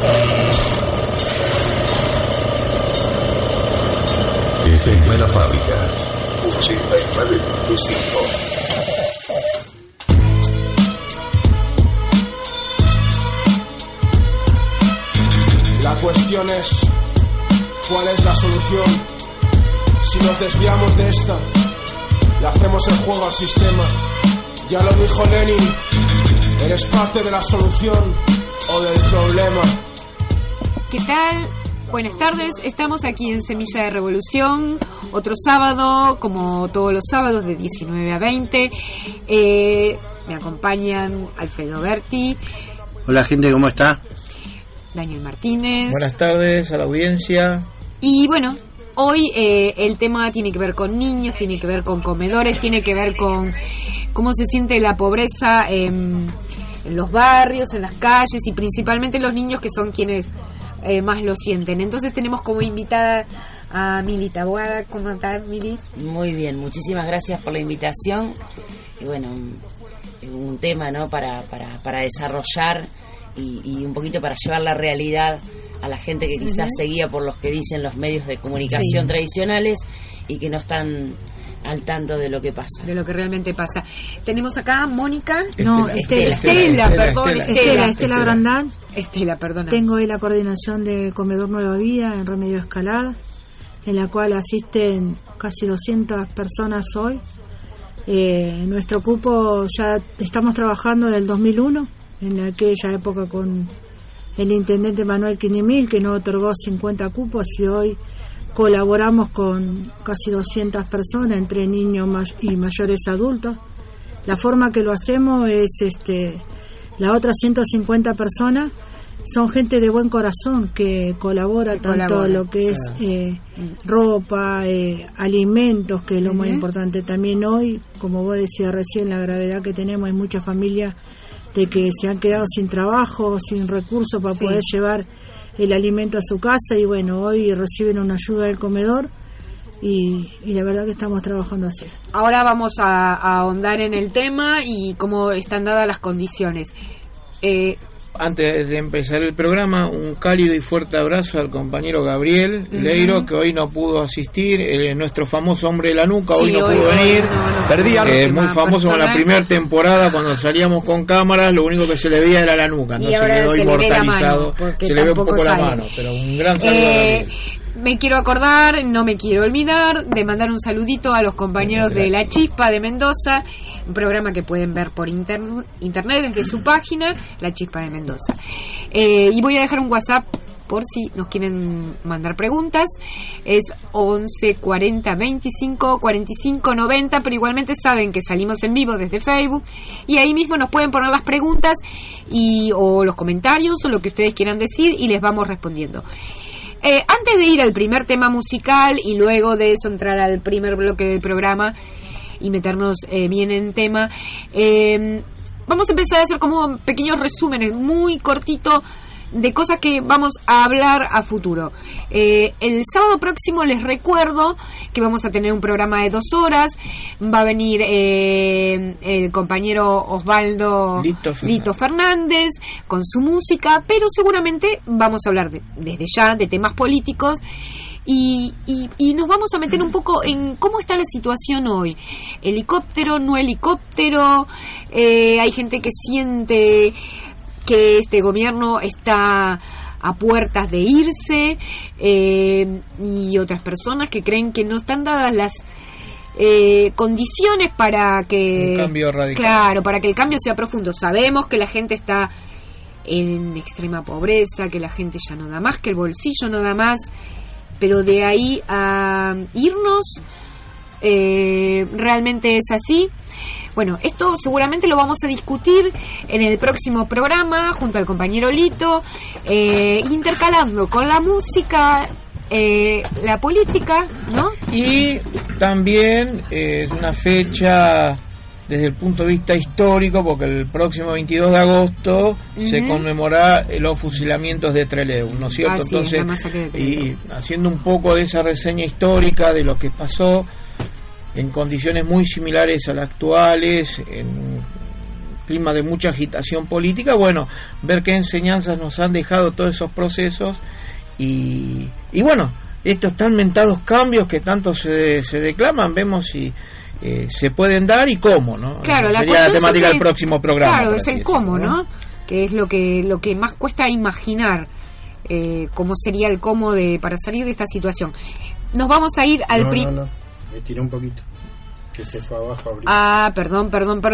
FM La Fábrica 89.5. La cuestión es, ¿cuál es la solución? Si nos desviamos de esta, le hacemos el juego al sistema. Ya lo dijo Lenin, ¿eres parte de la solución o del problema? ¿Qué tal? Buenas tardes, estamos aquí en Semilla de Revolución, otro sábado, como todos los sábados, de 19 a 20. Me acompañan Alfredo Berti. Hola gente, ¿cómo está? Daniel Martínez. Buenas tardes a la audiencia. Y bueno, hoy el tema tiene que ver con niños, tiene que ver con comedores, tiene que ver con cómo se siente la pobreza en los barrios, en las calles y principalmente los niños, que son quienes más lo sienten. Entonces tenemos como invitada a Mili Taboada. ¿Cómo estás, Mili? Muy bien, muchísimas gracias por la invitación. Y bueno, un tema, ¿no?, para desarrollar y un poquito para llevar la realidad a la gente que quizás seguía por los que dicen los medios de comunicación tradicionales y que no están al tanto de lo que pasa. De lo que realmente pasa. Tenemos acá a Mónica. Estela Brandán. Estela, perdona. Tengo hoy la coordinación de Comedor Nueva Vida en Remedio Escalada, en la cual asisten casi 200 personas hoy. Nuestro cupo ya estamos trabajando desde el 2001, en aquella época con el intendente Manuel Quinimil, que nos otorgó 50 cupos, y hoy colaboramos con casi 200 personas, entre niños y mayores adultos. La forma que lo hacemos es, las otras 150 personas son gente de buen corazón que colabora lo que es ropa, alimentos, que es lo más importante. También hoy, como vos decías recién, la gravedad que tenemos, hay muchas familias de que se han quedado sin trabajo, sin recursos para poder llevar el alimento a su casa, y bueno, hoy reciben una ayuda del comedor y la verdad que estamos trabajando así. Ahora vamos a ahondar en el tema y cómo están dadas las condiciones. Antes de empezar el programa, un cálido y fuerte abrazo al compañero Gabriel Leiro, que hoy no pudo asistir, nuestro famoso hombre de la nuca, hoy no pudo venir. Muy famoso en la primera temporada, cuando salíamos con cámaras, lo único que se le veía era la nuca, no se quedó inmortalizado, se le ve un poco la mano, pero un gran saludo. Me quiero acordar, no me quiero olvidar de mandar un saludito a los compañeros de La Chispa de Mendoza, un programa que pueden ver por internet desde su página, La Chispa de Mendoza. Y voy a dejar un WhatsApp por si nos quieren mandar preguntas, es 11 40 25 45 90, pero igualmente saben que salimos en vivo desde Facebook y ahí mismo nos pueden poner las preguntas o los comentarios o lo que ustedes quieran decir y les vamos respondiendo. Antes de ir al primer tema musical y luego de eso entrar al primer bloque del programa y meternos bien en tema, vamos a empezar a hacer como pequeños resúmenes muy cortitos de cosas que vamos a hablar a futuro. El sábado próximo les recuerdo que vamos a tener un programa de 2 horas. Va a venir el compañero Osvaldo Lito Fernández con su música, pero seguramente vamos a hablar desde ya de temas políticos y nos vamos a meter un poco en cómo está la situación hoy. Helicóptero, no helicóptero, hay gente que siente que este gobierno está a puertas de irse, y otras personas que creen que no están dadas las condiciones para que un cambio radical. Claro, para que el cambio sea profundo. Sabemos que la gente está en extrema pobreza, que la gente ya no da más, que el bolsillo no da más, pero de ahí a irnos, realmente es así. Bueno, esto seguramente lo vamos a discutir en el próximo programa junto al compañero Lito, intercalando con la música, la política, ¿no? Y también es una fecha desde el punto de vista histórico, porque el próximo 22 de agosto se conmemora los fusilamientos de Trelew, ¿no es cierto? Entonces, y haciendo un poco de esa reseña histórica de lo que pasó, en condiciones muy similares a las actuales, clima de mucha agitación política, bueno, ver qué enseñanzas nos han dejado todos esos procesos y bueno, estos tan mentados cambios que tanto se declaman, vemos si se pueden dar y cómo, ¿no? Claro, sería la temática del próximo programa. Claro, es el cómo, ¿no? Que es lo que más cuesta imaginar, cómo sería el cómo para salir de esta situación. Nos vamos a ir al No, me tiré un poquito, que se fue abajo a abrir. Perdón.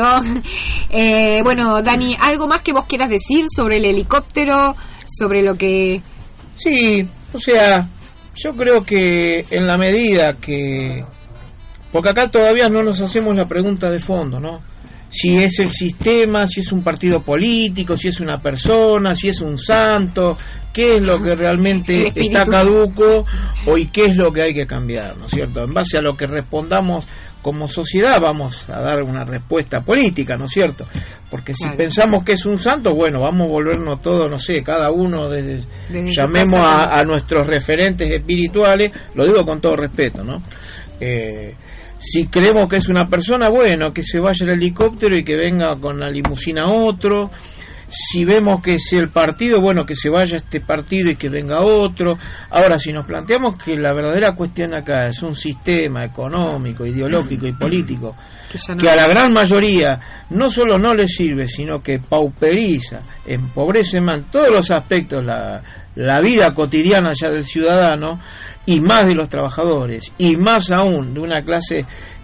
Bueno, Dani, ¿algo más que vos quieras decir sobre el helicóptero, sobre lo que...? Sí, o sea, yo creo que en la medida que... Porque acá todavía no nos hacemos la pregunta de fondo, ¿no? Si es el sistema, si es un partido político, si es una persona, si es un santo, qué es lo que realmente está caduco y qué es lo que hay que cambiar, ¿no es cierto? En base a lo que respondamos como sociedad vamos a dar una respuesta política, ¿no es cierto? Porque si pensamos que es un santo, bueno, vamos a volvernos todos, no sé, cada uno llamemos a nuestros referentes espirituales, lo digo con todo respeto, ¿no? Si creemos que es una persona, bueno, que se vaya el helicóptero y que venga con la limusina otro. Si vemos que es el partido, bueno, que se vaya este partido y que venga otro. Ahora, si nos planteamos que la verdadera cuestión acá es un sistema económico, ideológico y político que a la gran mayoría no solo no le sirve, sino que pauperiza, empobrece en todos los aspectos la vida cotidiana ya del ciudadano, y más de los trabajadores, y más aún de una clase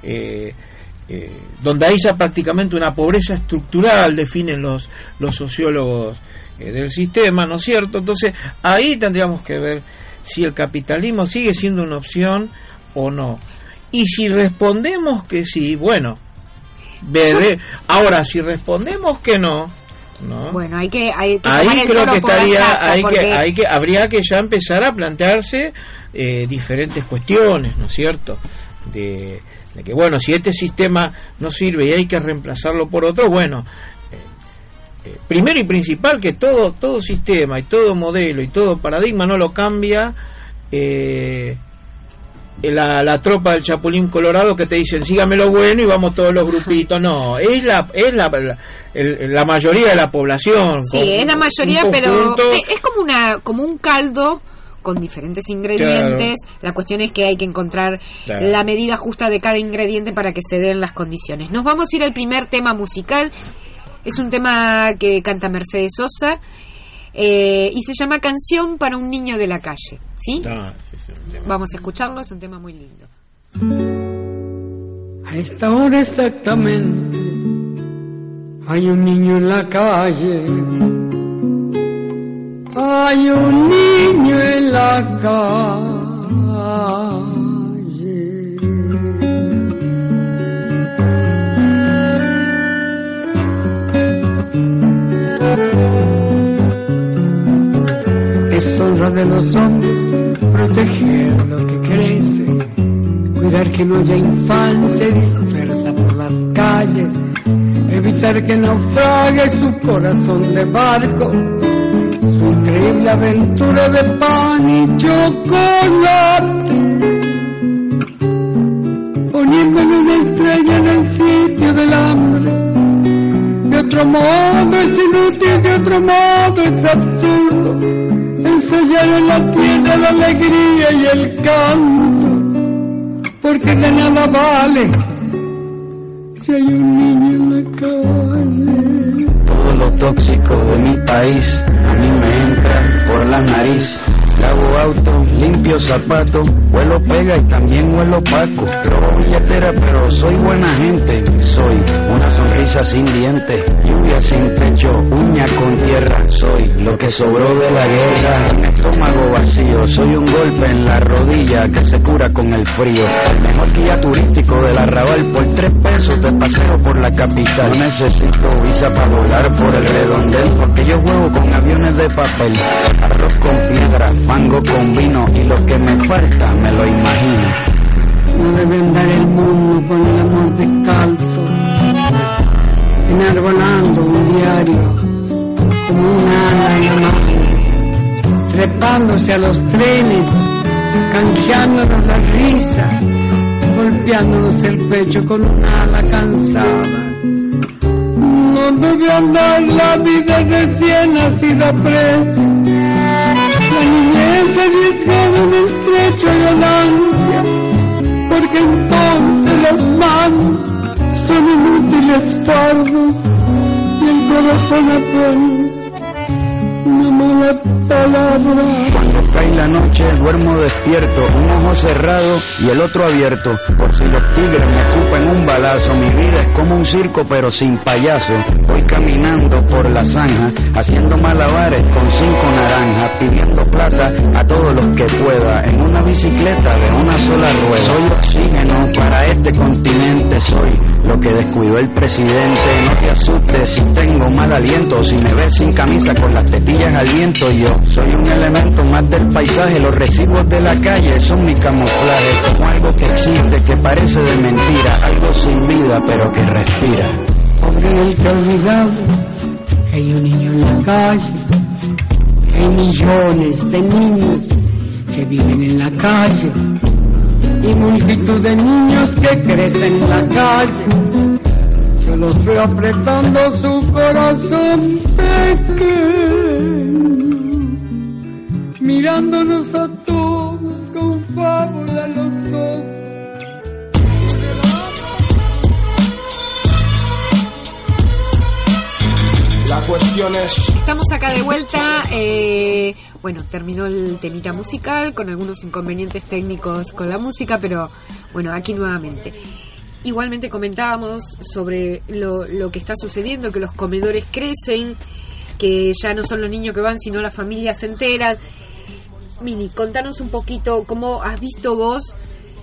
donde hay ya prácticamente una pobreza estructural, definen los sociólogos del sistema, ¿no es cierto? Entonces ahí tendríamos que ver si el capitalismo sigue siendo una opción o no. Y si respondemos que sí, bueno, ahora si respondemos que no, bueno, hay que ahí creo que estaría, habría que ya empezar a plantearse diferentes cuestiones, ¿no es cierto? De que bueno, si este sistema no sirve y hay que reemplazarlo por otro, bueno, primero y principal que todo sistema y todo modelo y todo paradigma no lo cambia la tropa del Chapulín Colorado que te dicen sígame lo bueno y vamos todos los grupitos. No, es la mayoría de la población. Sí, es la mayoría, pero es como un caldo con diferentes ingredientes. Claro. La cuestión es que hay que encontrar la medida justa de cada ingrediente para que se den las condiciones. Nos vamos a ir al primer tema musical. Es un tema que canta Mercedes Sosa y se llama Canción para un niño de la calle. ¿Sí? Sí, vamos a escucharlo, es un tema muy lindo. A esta hora exactamente hay un niño en la calle. Hay un niño en la calle. Es honra de los hombres proteger lo que crece, cuidar que no haya infancia dispersa por las calles, evitar que naufrague su corazón de barco, su increíble aventura de pan y chocolate, poniéndole una estrella en el sitio del hambre. De otro modo es inútil, de otro modo es absurdo ensayar en la tierra la alegría y el canto, porque de nada vale si hay un niño en la calle. Todo lo tóxico de mi país a mí me entra por la nariz. Lavo auto, limpio zapato, huelo pega y también huelo paco. Robo billetera pero soy buena gente. Soy una sonrisa sin dientes, lluvia sin techo, uña con tierra. Soy lo que sobró de la guerra, un estómago vacío. Soy un golpe en la rodilla que se cura con el frío. El mejor guía turístico del Arrabal, por 3 pesos te paseo por la capital. No necesito visa para volar por el redondel, porque yo juego con aviones de papel. Arroz con piedra, mango con vino y lo que me falta me lo imagino. No debe andar el mundo con el amor descalzo, enarbolando un diario como una ala en la mano, trepándose a los trenes, canjeándonos la risa, golpeándonos el pecho con una ala cansada. No no debe andar la vida recién nacida presa. La niñez arriesgada en estrecha ganancia, porque entonces las manos son inútiles fardos y el corazón apenas una mala palabra. Cuando cae la noche duermo despierto, un ojo cerrado y el otro abierto, por si los tigres me ocupan un balazo. Mi vida es como un circo pero sin payaso. Voy caminando por la zanja, haciendo malabares con 5 naranjas, pidiendo plata a todos los que pueda, en una bicicleta de una sola rueda. Soy oxígeno para este continente, soy lo que descuidó el presidente. No te asustes si tengo mal aliento, si me ves sin camisa con las tetillas al viento. Yo soy un elemento más del paisaje, los residuos de la calle son mi camuflaje, como algo que existe, que parece de mentira, algo sin vida pero que respira. Pobre el que ha olvidado que hay un niño en la calle, que hay millones de niños que viven en la calle y multitud de niños que crecen en la calle. Yo los veo apretando su corazón pequeño, mirándonos a todos con fábula en los ojos. La cuestión es... Estamos acá de vuelta. Bueno, terminó el temita musical con algunos inconvenientes técnicos con la música, pero bueno, aquí nuevamente. Igualmente comentábamos sobre lo que está sucediendo, que los comedores crecen, que ya no son los niños que van, sino las familias enteras. Mini, contanos un poquito cómo has visto vos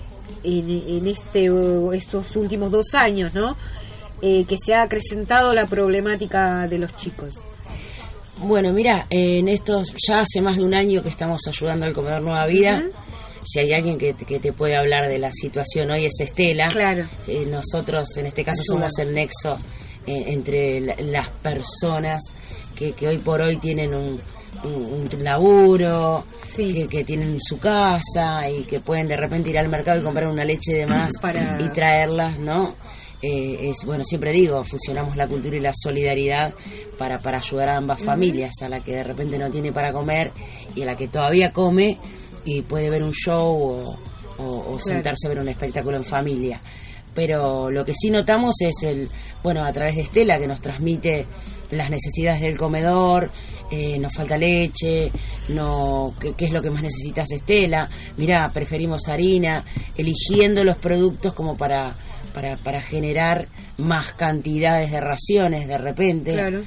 en estos últimos 2 años, ¿no? Que se ha acrecentado la problemática de los chicos. Bueno, mira, en estos ya hace más de 1 año que estamos ayudando al Comedor Nueva Vida. Si hay alguien que te puede hablar de la situación hoy es Estela. Claro. Nosotros en este caso somos el nexo entre las personas que hoy por hoy tienen un laburo, sí, que tienen su casa y que pueden de repente ir al mercado y comprar una leche de más y traerlas, ¿no? Bueno, siempre digo, fusionamos la cultura y la solidaridad para ayudar a ambas familias, a la que de repente no tiene para comer y a la que todavía come y puede ver un show o sentarse a ver un espectáculo en familia. Pero lo que sí notamos es a través de Estela, que nos transmite las necesidades del comedor, nos falta leche, ¿qué es lo que más necesitas, Estela? Mirá, preferimos harina, eligiendo los productos como para generar más cantidades de raciones de repente. Claro.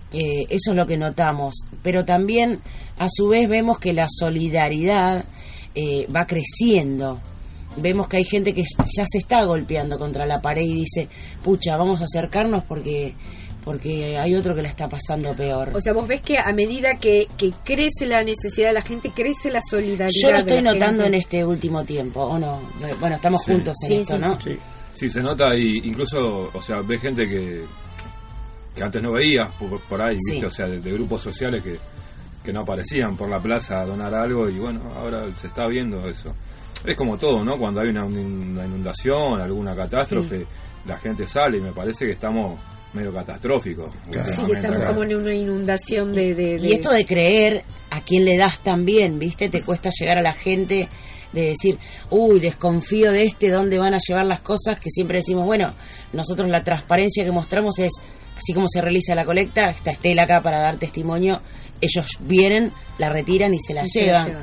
Eso es lo que notamos, pero también a su vez vemos que la solidaridad va creciendo. Vemos que hay gente que ya se está golpeando contra la pared y dice, pucha, vamos a acercarnos porque hay otro que la está pasando peor. O sea, vos ves que a medida que crece la necesidad de la gente, crece la solidaridad. Yo lo estoy notando en este último tiempo, ¿o no? Bueno, estamos juntos en esto, ¿no? Sí, se nota, y incluso, o sea, ves gente que antes no veías por ahí, ¿viste? O sea, de grupos sociales que no aparecían por la plaza a donar algo, y bueno, ahora se está viendo eso. Es como todo, ¿no? Cuando hay una inundación, alguna catástrofe, la gente sale, y me parece que estamos medio catastróficos. Sí, que estamos como en una inundación de... Y esto de creer a quién le das también, ¿viste? Te cuesta llegar a la gente, de decir, desconfío de dónde van a llevar las cosas, que siempre decimos, bueno, nosotros la transparencia que mostramos es, así como se realiza la colecta, está Estela acá para dar testimonio, ellos vienen, la retiran y se la llevan.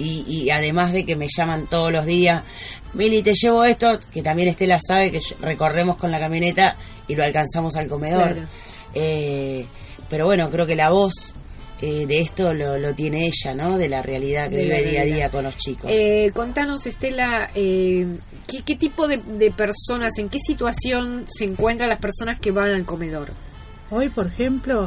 Y además de que me llaman todos los días, Mili, te llevo esto, que también Estela sabe que recorremos con la camioneta y lo alcanzamos al comedor. Claro. Pero bueno, creo que la voz de esto lo tiene ella, ¿no? De la realidad que vive día a día con los chicos. Contanos, Estela, ¿qué tipo de personas, en qué situación se encuentran las personas que van al comedor? Hoy, por ejemplo,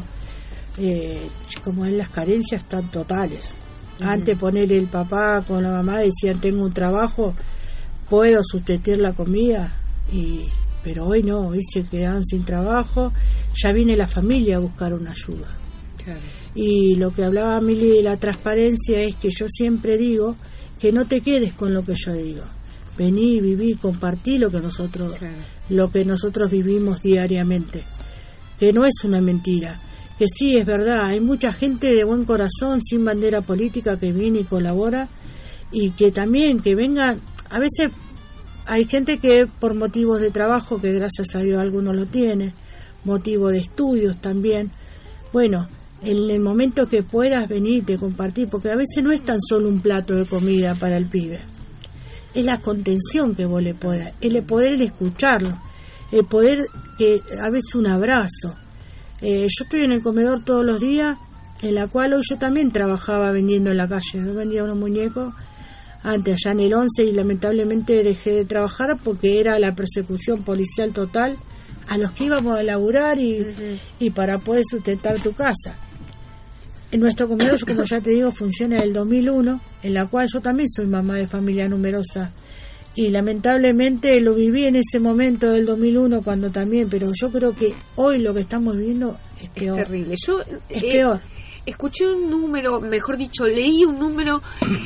como en las carencias están totales. Antes poner el papá con la mamá decían, tengo un trabajo, puedo sustentar la comida, pero hoy no, hoy se quedan sin trabajo, ya viene la familia a buscar una ayuda. Claro. Y lo que hablaba Mili de la transparencia es que yo siempre digo que no te quedes con lo que yo digo, vení, viví, compartí lo que nosotros vivimos diariamente. que no es una mentira, que sí, es verdad, hay mucha gente de buen corazón, sin bandera política, que viene y colabora, y que también, que vengan, a veces hay gente que por motivos de trabajo, que gracias a Dios algunos lo tienen, motivo de estudios también, bueno, en el momento que puedas venirte, compartir, porque a veces no es tan solo un plato de comida para el pibe, es la contención que vos le puedas, el poder escucharlo, el poder, que a veces un abrazo. Yo estoy en el comedor todos los días, en la cual hoy yo también trabajaba vendiendo en la calle, yo vendía unos muñecos antes allá en el 11 y lamentablemente dejé de trabajar porque era la persecución policial total a los que íbamos a laburar y para poder sustentar tu casa. En nuestro comedor, como ya te digo, funciona desde el 2001, en la cual yo también soy mamá de familia numerosa y lamentablemente lo viví en ese momento del 2001 cuando también, pero yo creo que hoy lo que estamos viviendo es peor. Es terrible. Yo es peor. Escuché un número, mejor dicho, leí un número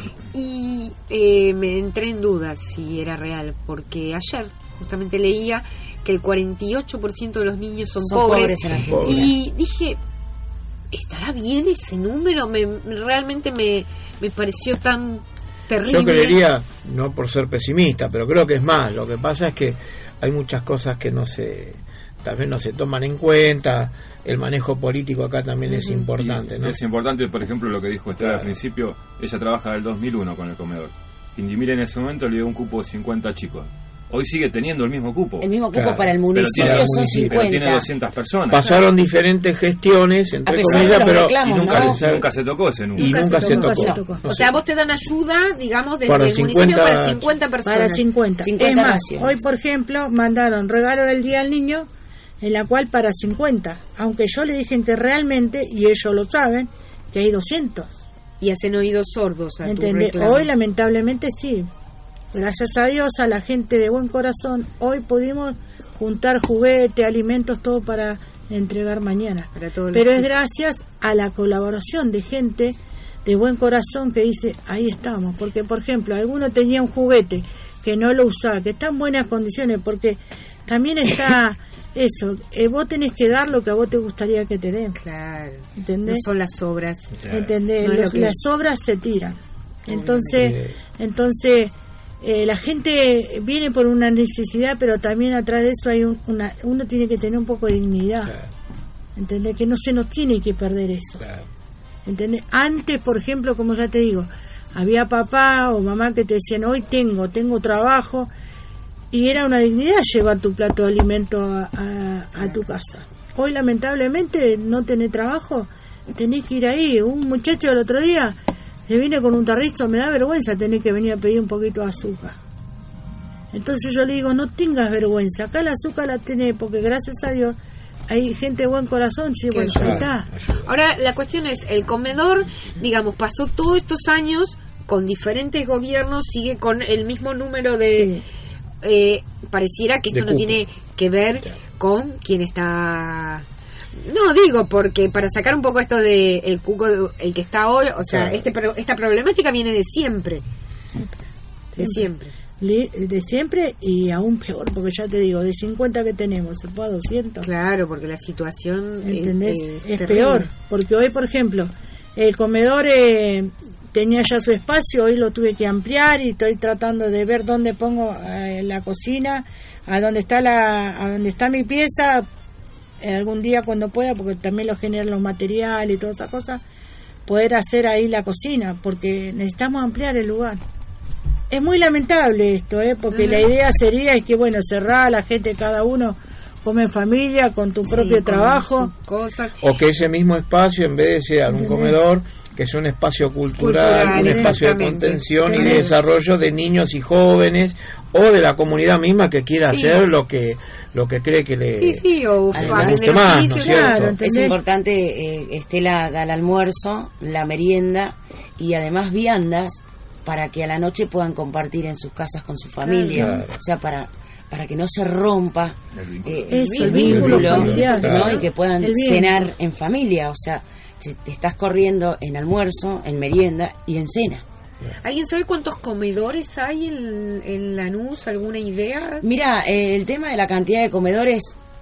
y me entré en dudas si era real, porque ayer justamente leía que el 48% de los niños son pobres y dije, ¿estará bien ese número? Realmente me pareció tan terrible. Yo creería, no por ser pesimista, pero creo que es más. Lo que pasa es que hay muchas cosas que tal vez no se toman en cuenta. El manejo político acá también es importante, ¿no? Es importante, por ejemplo, lo que dijo Estela al principio. Ella trabaja del 2001 con el comedor. Indimir en ese momento le dio un cupo de 50 chicos. Hoy sigue teniendo el mismo cupo. El mismo cupo para el municipio son 50. Pero tiene 200 personas. Pasaron diferentes gestiones, entre comillas, pero nunca se tocó ese número. Y nunca se tocó. O sea, vos te dan ayuda, digamos, desde para el 50, municipio para 50 personas. Para 50. Es más, hoy, por ejemplo, mandaron regalo del Día del Niño, en la cual para 50, aunque yo le dije que realmente, y ellos lo saben, que hay 200. Y hacen oídos sordos a tu reclamo. Hoy lamentablemente sí. Gracias a Dios, a la gente de buen corazón, hoy pudimos juntar juguetes, alimentos, todo para entregar mañana. Pero es gracias a la colaboración de gente de buen corazón que dice, ahí estamos. Porque, por ejemplo, alguno tenía un juguete que no lo usaba, que está en buenas condiciones, porque también está eso, vos tenés que dar lo que a vos te gustaría que te den. Claro. ¿Entendés? No son las obras. ¿Entendés? No las obras se tiran. Entonces la gente viene por una necesidad, pero también atrás de eso hay uno tiene que tener un poco de dignidad. Claro. ¿Entendés? Que no se nos tiene que perder eso. Claro. ¿Entendés? Antes, por ejemplo, como ya te digo, había papá o mamá que te decían, hoy tengo trabajo, y era una dignidad llevar tu plato de alimento a tu casa. Hoy, lamentablemente, no tenés trabajo, tenés que ir ahí. Un muchacho el otro día le vine con un tarrito, me da vergüenza tener que venir a pedir un poquito de azúcar. Entonces yo le digo, no tengas vergüenza, acá la azúcar la tenés, porque gracias a Dios hay gente de buen corazón, sí, bueno, ahí está. Ahora la cuestión es, el comedor, digamos, pasó todos estos años con diferentes gobiernos, sigue con el mismo número de... pareciera que esto no tiene que ver con quién está... No, digo, porque para sacar un poco esto de el cuco, el que está hoy, o sea, esta problemática viene de siempre. De siempre y aún peor, porque ya te digo, de 50 que tenemos, se fue a 200. Claro, porque la situación es peor, porque hoy, por ejemplo, el comedor tenía ya su espacio, hoy lo tuve que ampliar y estoy tratando de ver dónde pongo la cocina, a dónde está mi pieza, algún día cuando pueda, porque también lo generan los materiales y todas esas cosas, poder hacer ahí la cocina, porque necesitamos ampliar el lugar. Es muy lamentable esto, porque la idea sería que, bueno, cerrar la gente, cada uno come en familia, con tu propio trabajo. O que ese mismo espacio, en vez de ser un comedor, que es un espacio cultural un espacio de contención y de desarrollo de niños y jóvenes, o de la comunidad misma que quiera hacer lo que cree que le guste más, ¿no es cierto? Es importante, Estela da el almuerzo, la merienda y además viandas para que a la noche puedan compartir en sus casas con su familia, o sea, para que no se rompa el vínculo familiar, ¿no? Y que puedan cenar en familia, o sea, te estás corriendo en almuerzo, en merienda y en cena. ¿Alguien sabe cuántos comedores hay en Lanús? ¿Alguna idea? Mira, el tema de la cantidad de comedores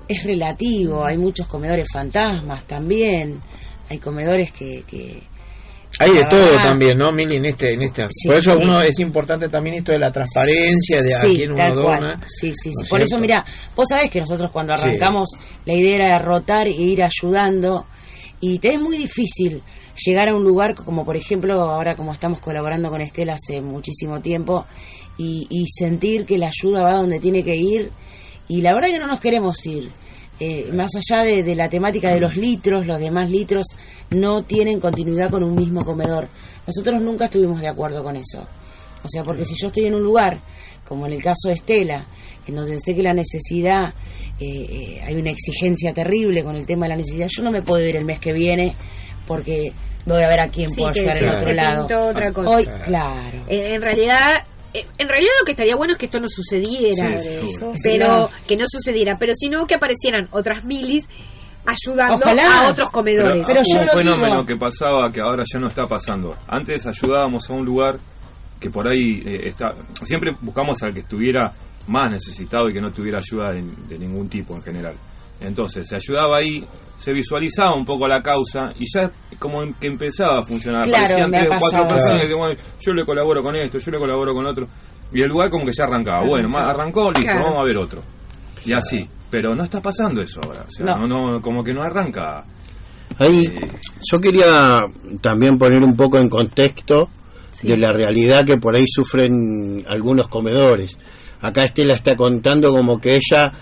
es relativo. Hay muchos comedores fantasmas también. Hay comedores que hay de todo también, ¿no, Mili? En este sí, por eso sí. uno es importante también esto de la transparencia, de a quién uno dona. Sí. ¿No es Por eso, cierto? mira, vos sabés que nosotros cuando arrancamos la idea era rotar e ir ayudando, y te es muy difícil llegar a un lugar como, por ejemplo, ahora como estamos colaborando con Estela hace muchísimo tiempo, y sentir que la ayuda va donde tiene que ir, y la verdad que no nos queremos ir. Más allá de la temática de los litros, los demás litros no tienen continuidad con un mismo comedor. Nosotros nunca estuvimos de acuerdo con eso. O sea, porque si yo estoy en un lugar, como en el caso de Estela, en donde sé que la necesidad, hay una exigencia terrible con el tema de la necesidad, yo no me puedo ir el mes que viene porque voy a ver a quién puedo ayudar en otro lado. Otra cosa. Hoy, claro. En realidad lo que estaría bueno es que esto no sucediera, pero que no sucediera, pero sino que aparecieran otras milis ayudando a otros comedores. Pero yo un fenómeno que pasaba que ahora ya no está pasando. Antes ayudábamos a un lugar que por ahí siempre buscamos al que estuviera más necesitado y que no tuviera ayuda de ningún tipo en general. Entonces se ayudaba ahí, se visualizaba un poco la causa y ya como que empezaba a funcionar. Claro, aparecían 3 o 4 personas sí. que bueno, yo le colaboro con esto, yo le colaboro con otro, y el lugar como que ya arrancaba. Bueno, arrancó, listo, vamos a ver otro. Y así, pero no está pasando eso ahora, o sea, no como que no arranca. Ahí yo quería también poner un poco en contexto de la realidad que por ahí sufren algunos comedores. Acá Estela está contando como que ella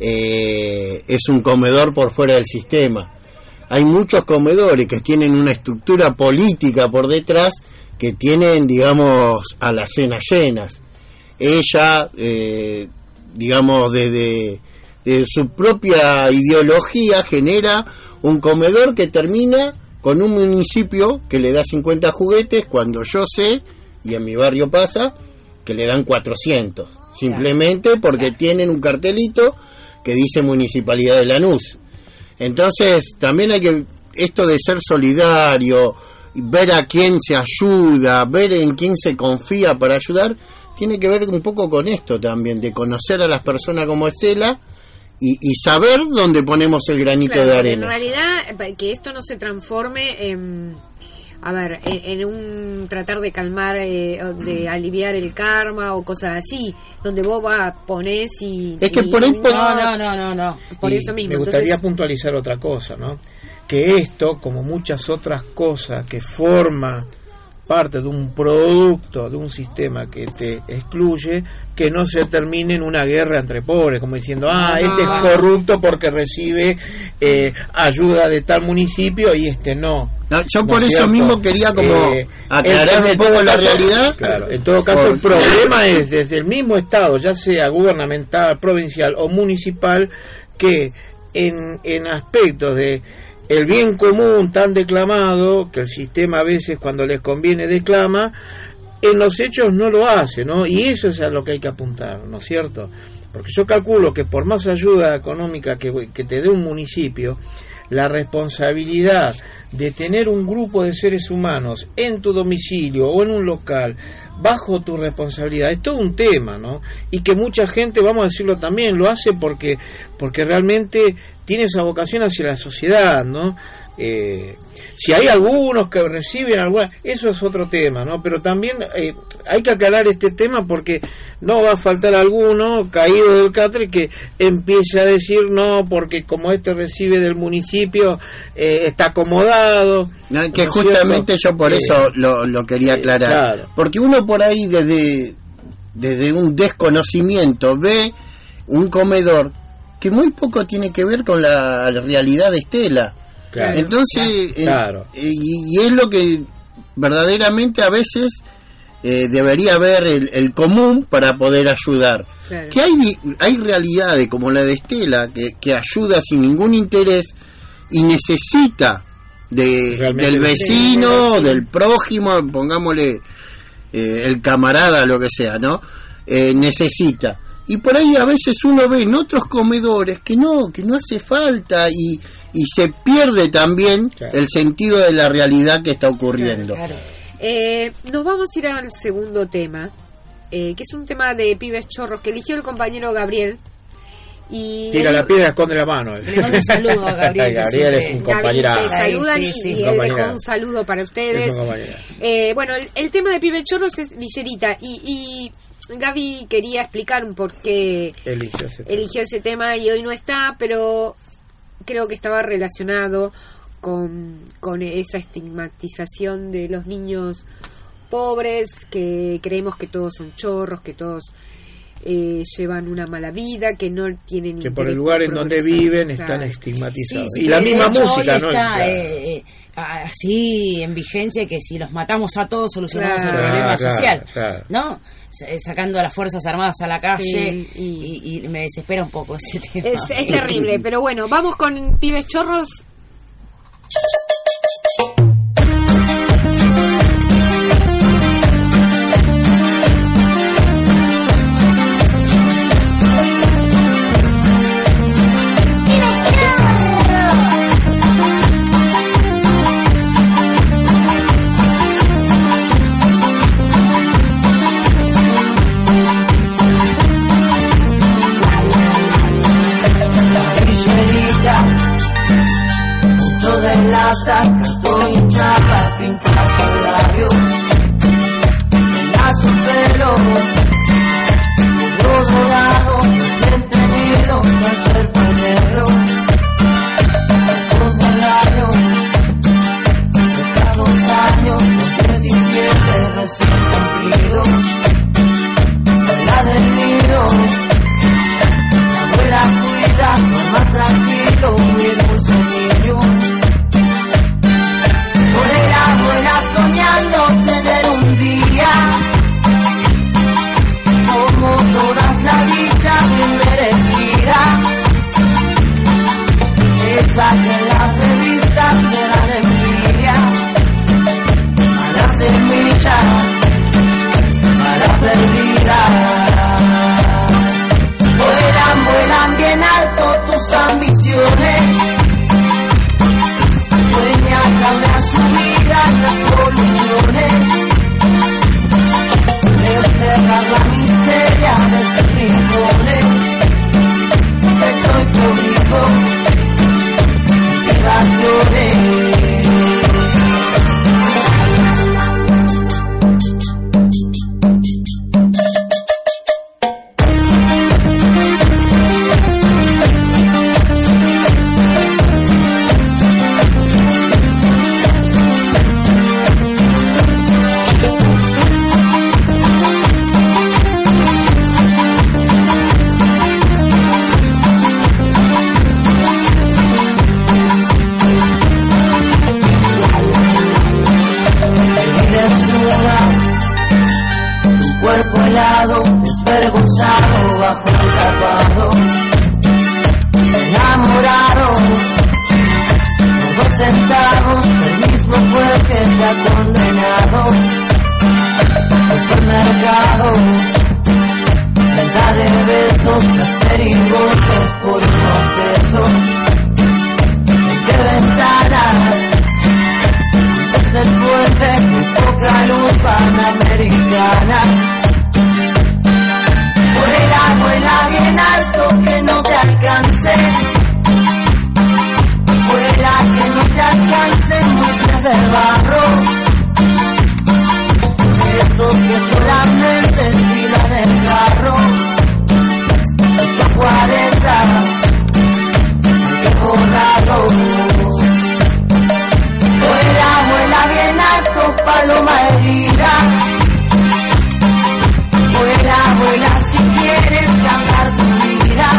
es un comedor por fuera del sistema. Hay muchos comedores que tienen una estructura política por detrás, que tienen, digamos, alacenas llenas. Ella, digamos, de su propia ideología genera un comedor que termina con un municipio que le da 50 juguetes, cuando yo sé, y en mi barrio pasa, que le dan 400, simplemente porque tienen un cartelito que dice Municipalidad de Lanús. Entonces también hay que, esto de ser solidario, ver a quién se ayuda, ver en quién se confía para ayudar, tiene que ver un poco con esto también, de conocer a las personas como Estela y saber dónde ponemos el granito de arena. En realidad, que esto no se transforme en un tratar de calmar, de aliviar el karma o cosas así, donde vos ponés y... Es que por ahí... No. Por eso mismo. Me gustaría puntualizar otra cosa, ¿no? Que esto, como muchas otras cosas que forma parte de un producto, de un sistema que te excluye, que no se termine en una guerra entre pobres, como diciendo, este es corrupto porque recibe ayuda de tal municipio y este no. Yo por eso mismo quería como aclarar un poco la realidad. Claro, en todo caso el problema es desde el mismo estado, ya sea gubernamental, provincial o municipal, que en aspectos de el bien común tan declamado, que el sistema a veces cuando les conviene declama, en los hechos no lo hace, ¿no? Y eso es a lo que hay que apuntar, ¿no es cierto? Porque yo calculo que por más ayuda económica que te dé un municipio, la responsabilidad de tener un grupo de seres humanos en tu domicilio o en un local bajo tu responsabilidad es todo un tema, ¿no? Y que mucha gente, vamos a decirlo también, lo hace porque realmente tiene esa vocación hacia la sociedad, ¿no? Si hay algunos que reciben alguna, eso es otro tema, ¿no? Pero también hay que aclarar este tema porque no va a faltar alguno caído del catre que empiece a decir no, porque como este recibe del municipio está acomodado. No, que justamente yo por eso lo quería aclarar. Claro. Porque uno por ahí desde un desconocimiento ve un comedor que muy poco tiene que ver con la realidad de Estela. Claro, entonces claro. Y es lo que verdaderamente a veces debería haber el común para poder ayudar. Claro. Que hay realidades como la de Estela que ayuda sin ningún interés y necesita del vecino, del prójimo, pongámosle el camarada, lo que sea, ¿no? Necesita. Y por ahí a veces uno ve en otros comedores que no hace falta y se pierde también el sentido de la realidad que está ocurriendo. Claro. Nos vamos a ir al segundo tema, que es un tema de pibes chorros que eligió el compañero Gabriel Y tira la piedra, esconde la mano. Le mando un saludo a Gabriel. Gabriel es un compañero. Te saludan y él dejó un saludo para ustedes. Bueno, el tema de Pibe Chorros es Villerita y Gaby quería explicar un por qué eligió ese tema y hoy no está, pero creo que estaba relacionado con esa estigmatización de los niños pobres, que creemos que todos son chorros, que todos llevan una mala vida, que no tienen que por el lugar en donde viven están estigmatizados. Sí, y la misma música, ¿no? Está así en vigencia, que si los matamos a todos solucionamos el problema social, ¿no? Sacando a las Fuerzas Armadas a la calle, y me desespera un poco ese tema. Es terrible, pero bueno, vamos con Pibes Chorros. Cartón hinchada, pintada con labios, a su pelo, todo dorado, entretenido, con el pañuelo, con salario, de cada 2 años, con 17 recién cumplidos, la del nido, la abuela cuida, más tranquilo, muy dulce niño. Soñando tener un día como todas la dicha bien merecida, esa que en las revistas me dan envidia, a la semilla, a la perdida. Vuelan bien alto tus ambiciones, sueñas a su vida las soluciones, desterrar la miseria de sus rincones, estoy conmigo, evasión. Desvergonzado bajo el tapado, enamorado, por 2 centavos, el mismo juez que te ha condenado. Supermercado, venta de besos, placer y goces por 1 peso. ¿En qué ventanas? Es el puente con poca luz panamericana. Vuela bien alto que no te alcance, vuela que no te alcance muebles de barro, esos que solamente estiran el carro, 840, hay que borrarlo. Vuela bien alto, paloma herida, vuela si quieres cambiar tu vida,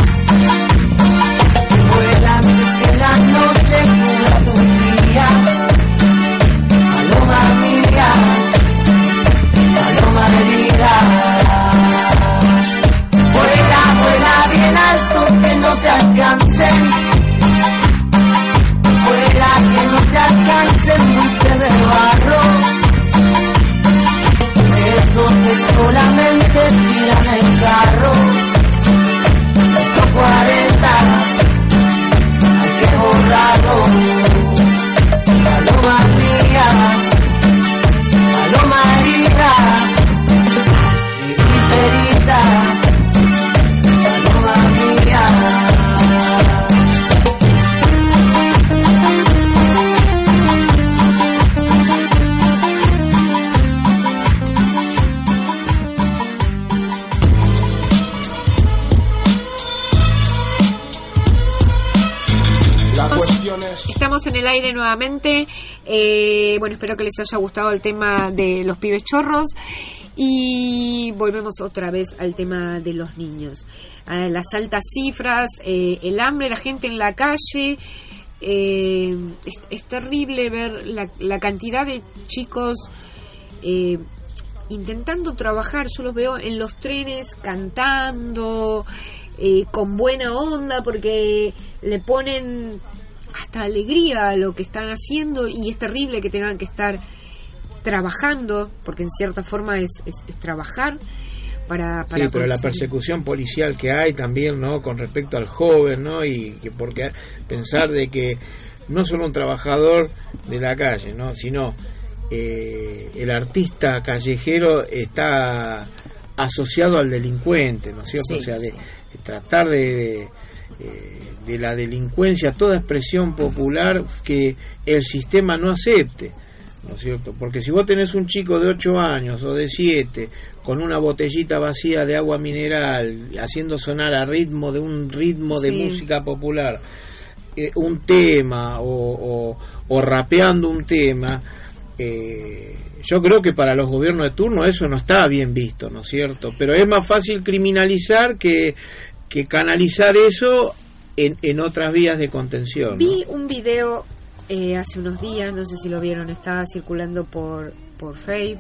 vuela antes que la noche cubra tu día, paloma mía, paloma herida. Vuela bien alto que no te alcance, vuela que no te alcance monte de barro, esos que solamente tiran el carro, el aire nuevamente. Bueno, espero que les haya gustado el tema de los pibes chorros. Y volvemos otra vez al tema de los niños. Las altas cifras, el hambre, la gente en la calle. Es terrible ver la cantidad de chicos intentando trabajar. Yo los veo en los trenes cantando, con buena onda, porque le ponen hasta alegría a lo que están haciendo, y es terrible que tengan que estar trabajando, porque en cierta forma es trabajar para sí, pero la persecución policial que hay también, ¿no?, con respecto al joven, ¿no?, y que porque pensar de que no solo un trabajador de la calle, ¿no?, sino el artista callejero está asociado al delincuente, ¿no es cierto? Sí, o sea, de sí. tratar de la delincuencia, toda expresión popular que el sistema no acepte, ¿no es cierto? Porque si vos tenés un chico de 8 años o de 7 con una botellita vacía de agua mineral haciendo sonar a ritmo de música popular un tema o rapeando un tema, yo creo que para los gobiernos de turno eso no está bien visto, ¿no es cierto? Pero es más fácil criminalizar que canalizar eso en otras vías de contención, ¿no? Vi un video hace unos días, no sé si lo vieron, estaba circulando por Facebook.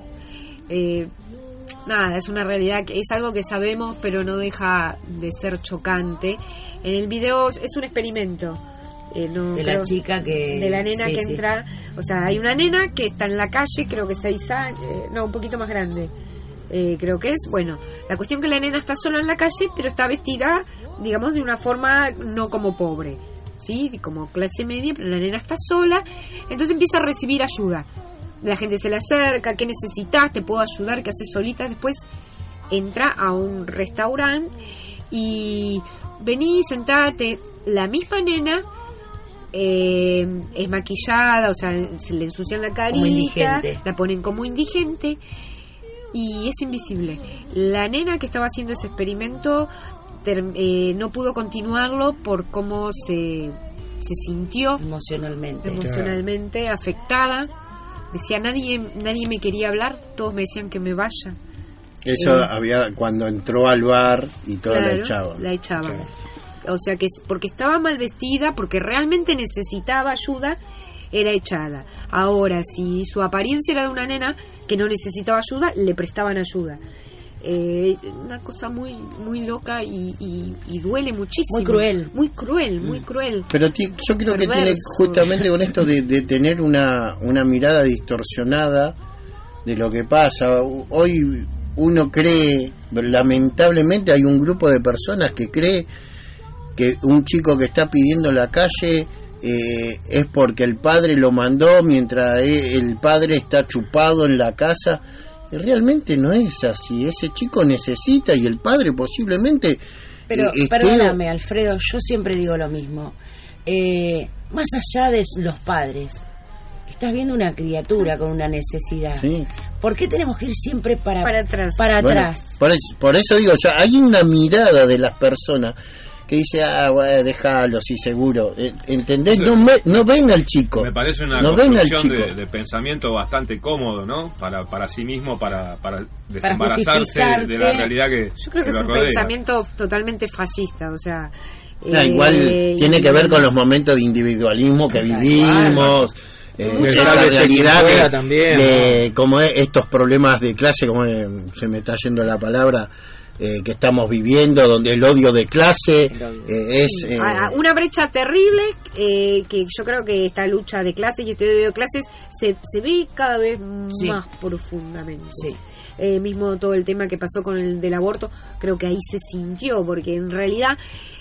Nada, es una realidad, que es algo que sabemos, pero no deja de ser chocante. En el video es un experimento. De la chica que... De la nena que entra... O sea, hay una nena que está en la calle, creo que 6 años... no, un poquito más grande. Creo que es... Bueno, la cuestión que la nena está sola en la calle, pero está vestida, digamos, de una forma no como pobre, ¿sí? Como clase media, pero la nena está sola. Entonces empieza a recibir ayuda. La gente se le acerca, ¿qué necesitas? ¿Te puedo ayudar? ¿Qué haces solita? Después entra a un restaurante y vení, sentate. La misma nena es maquillada, o sea, se le ensucian la carita, la ponen como indigente y es invisible. La nena que estaba haciendo ese experimento no pudo continuarlo por cómo se sintió emocionalmente afectada. Decía, nadie me quería hablar, todos me decían que me vaya. Eso había cuando entró al bar y toda claro, la echaban. Claro. O sea que porque estaba mal vestida, porque realmente necesitaba ayuda, era echada. Ahora, si su apariencia era de una nena que no necesitaba ayuda, le prestaban ayuda. Una cosa muy loca y duele muchísimo. Muy cruel. Pero yo creo que tiene justamente con esto de tener una mirada distorsionada de lo que pasa. Hoy uno cree, lamentablemente hay un grupo de personas que cree que un chico que está pidiendo la calle es porque el padre lo mandó mientras el padre está chupado en la casa. Realmente no es así. Ese chico necesita, y el padre posiblemente... Pero perdóname, Alfredo, yo siempre digo lo mismo. Más allá de los padres, estás viendo una criatura con una necesidad. Sí. ¿Por qué tenemos que ir siempre para atrás? Por eso digo, ya hay una mirada de las personas que dice, bueno, déjalo, sí, seguro. ¿Entendés? No ven al chico. Me parece una construcción de pensamiento bastante cómodo, ¿no? Para sí mismo, para desembarazarse de la realidad que yo creo que es un rodea. Pensamiento totalmente fascista, o sea... igual tiene que ver con los momentos de individualismo que vivimos... esa realidad de como estos problemas de clase, como se me está yendo la palabra... que estamos viviendo, donde el odio de clase es una brecha terrible, que yo creo que esta lucha de clases y este odio de clases se ve cada vez más profundamente. Mismo todo el tema que pasó con el del aborto, creo que ahí se sintió, porque en realidad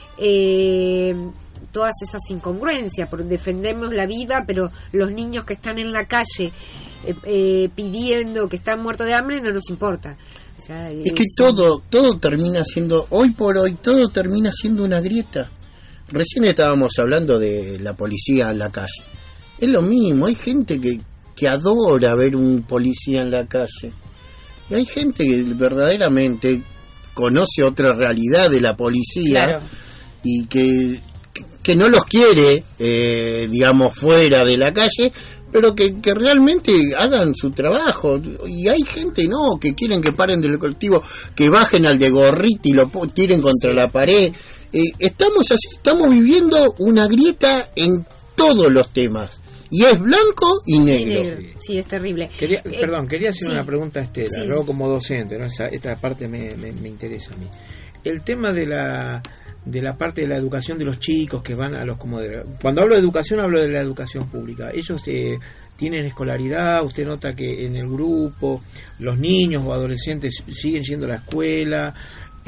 todas esas incongruencias, porque defendemos la vida, pero los niños que están en la calle pidiendo, que están muertos de hambre, no nos importa. O sea, es que todo termina siendo, hoy por hoy, todo termina siendo una grieta. Recién estábamos hablando de la policía en la calle. Es lo mismo, hay gente que adora ver un policía en la calle. Y hay gente que verdaderamente conoce otra realidad de la policía, claro, y que que no los quiere, digamos, fuera de la calle, pero que realmente hagan su trabajo. Y hay gente que quieren que paren del colectivo, que bajen al de gorrita y lo tiren contra la pared. Estamos así, estamos viviendo una grieta en todos los temas, y es blanco y negro. Sí, es terrible. Quería hacer una pregunta a Estela, luego como docente, ¿no? Esta parte me interesa a mí. El tema de la parte de la educación de los chicos que van a los cuando hablo de educación, hablo de la educación pública. Ellos tienen escolaridad, usted nota que en el grupo los niños o adolescentes siguen yendo a la escuela,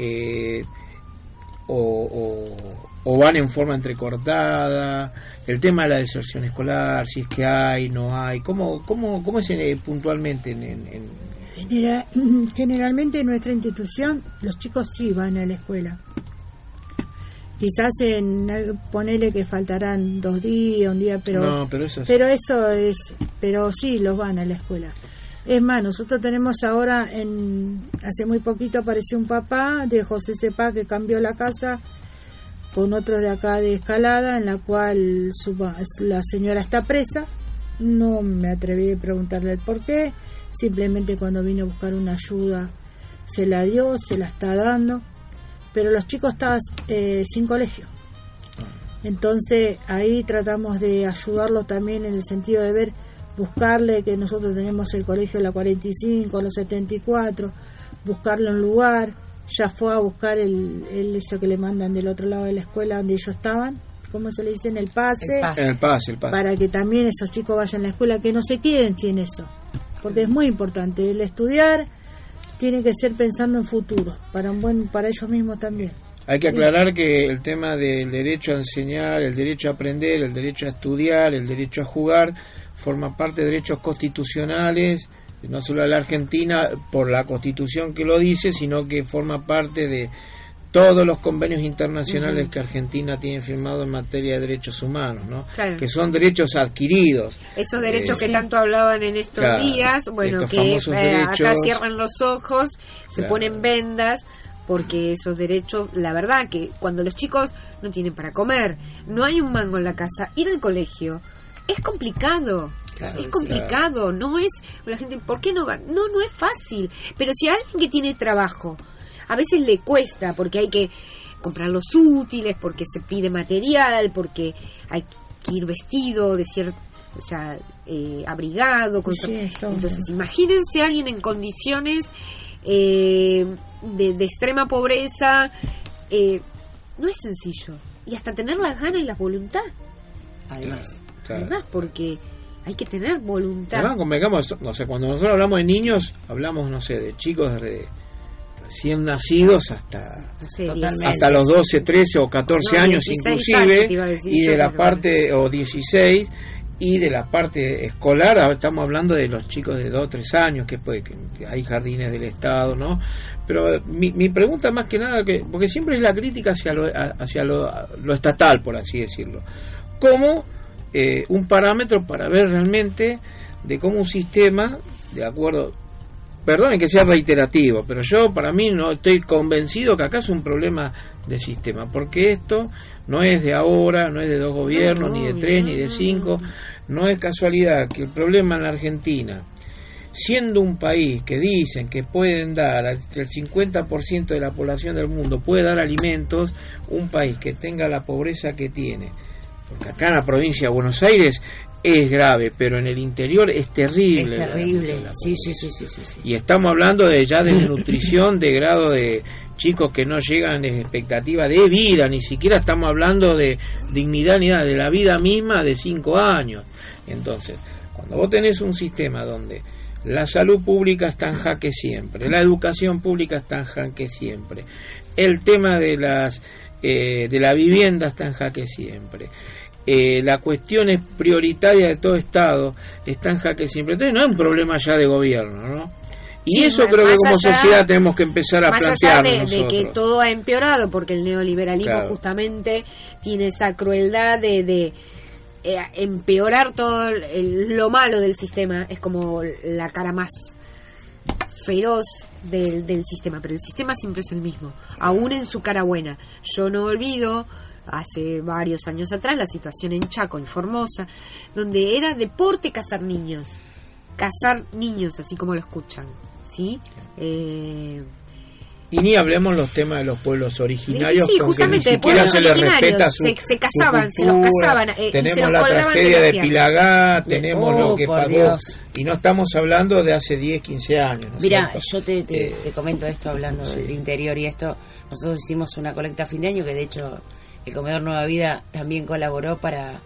o van en forma entrecortada. El tema de la deserción escolar, si es que hay, no hay, ¿cómo es puntualmente Generalmente en nuestra institución los chicos sí van a la escuela. Quizás ponele que faltarán 2 días, un día, pero sí los van a la escuela. Es más, nosotros tenemos ahora, hace muy poquito apareció un papá de José Cepá que cambió la casa con otro de acá de Escalada, en la cual la señora está presa. No me atreví a preguntarle el por qué, simplemente cuando vino a buscar una ayuda se la dio, se la está dando, pero los chicos estaban sin colegio. Entonces ahí tratamos de ayudarlos también en el sentido de buscarle, que nosotros tenemos el colegio la 45, los 74, buscarle un lugar. Ya fue a buscar eso que le mandan del otro lado de la escuela donde ellos estaban, ¿cómo se le dice? El pase. Para que también esos chicos vayan a la escuela, que no se queden sin eso, porque es muy importante. El estudiar tiene que ser pensando en futuro, para ellos mismos también. Hay que aclarar que el tema del derecho a enseñar, el derecho a aprender, el derecho a estudiar, el derecho a jugar, forma parte de derechos constitucionales, no solo de la Argentina por la Constitución que lo dice, sino que forma parte de todos los convenios internacionales que Argentina tiene firmado en materia de derechos humanos, ¿no? Claro. Que son derechos adquiridos. Esos derechos que tanto hablaban en estos días, bueno, que acá cierran los ojos, se ponen vendas, porque esos derechos, la verdad que cuando los chicos no tienen para comer, no hay un mango en la casa, ir al colegio es complicado. Claro, es complicado, no es la gente, ¿por qué no va? No es fácil, pero si a alguien que tiene trabajo a veces le cuesta, porque hay que comprar los útiles, porque se pide material, porque hay que ir vestido de cierto, abrigado, entonces imagínense a alguien en condiciones de extrema pobreza, no es sencillo, y hasta tener las ganas y la voluntad, además, porque hay que tener voluntad. Además, cuando nosotros hablamos de niños, hablamos, de chicos recién nacidos hasta los 12, 13 o 14 años inclusive, y de la parte, o 16, y de la parte escolar, estamos hablando de los chicos de 2 o 3 años, que hay jardines del Estado, ¿no? Pero mi pregunta más que nada, porque siempre es la crítica hacia lo estatal, por así decirlo, ¿cómo un parámetro para ver realmente de cómo un sistema, de acuerdo, perdonen que sea reiterativo, pero yo para mí no estoy convencido que acá es un problema de sistema, porque esto no es de ahora, no es de 2 gobiernos, ni de 3, ni de 5, no es casualidad que el problema en la Argentina, siendo un país que dicen que pueden dar, el 50% de la población del mundo puede dar alimentos, un país que tenga la pobreza que tiene, porque acá en la provincia de Buenos Aires es grave, pero en el interior es terrible. Es terrible, sí. Y estamos hablando de nutrición, de grado de chicos que no llegan de expectativa de vida, ni siquiera estamos hablando de dignidad ni nada, de la vida misma de 5 años. Entonces, cuando vos tenés un sistema donde la salud pública está en jaque siempre, la educación pública está en jaque siempre, el tema de la vivienda está en jaque siempre, la cuestión es prioritaria de todo Estado, está en jaque siempre. Entonces no es un problema ya de gobierno, ¿no? Y eso creo que como sociedad tenemos que empezar a plantearnos. Más allá de que todo ha empeorado, porque el neoliberalismo justamente tiene esa crueldad de empeorar todo lo malo del sistema, es como la cara más feroz del sistema, pero el sistema siempre es el mismo, aún en su cara buena. Yo no olvido hace varios años atrás, la situación en Chaco, en Formosa, donde era deporte cazar niños, así como lo escuchan, ¿sí? Y ni hablemos los temas de los pueblos originarios, sí, justamente, ni siquiera se les respeta se casaban, se los casaban, tenemos se los la colgaban tragedia de piernas. Pilagá, tenemos lo que pasó, Dios. y no estamos hablando de hace 10, 15 años, ¿no es Mira, cierto? yo te comento esto hablando del interior y esto. Nosotros hicimos una colecta a fin de año que de hecho el Comedor Nueva Vida también colaboró para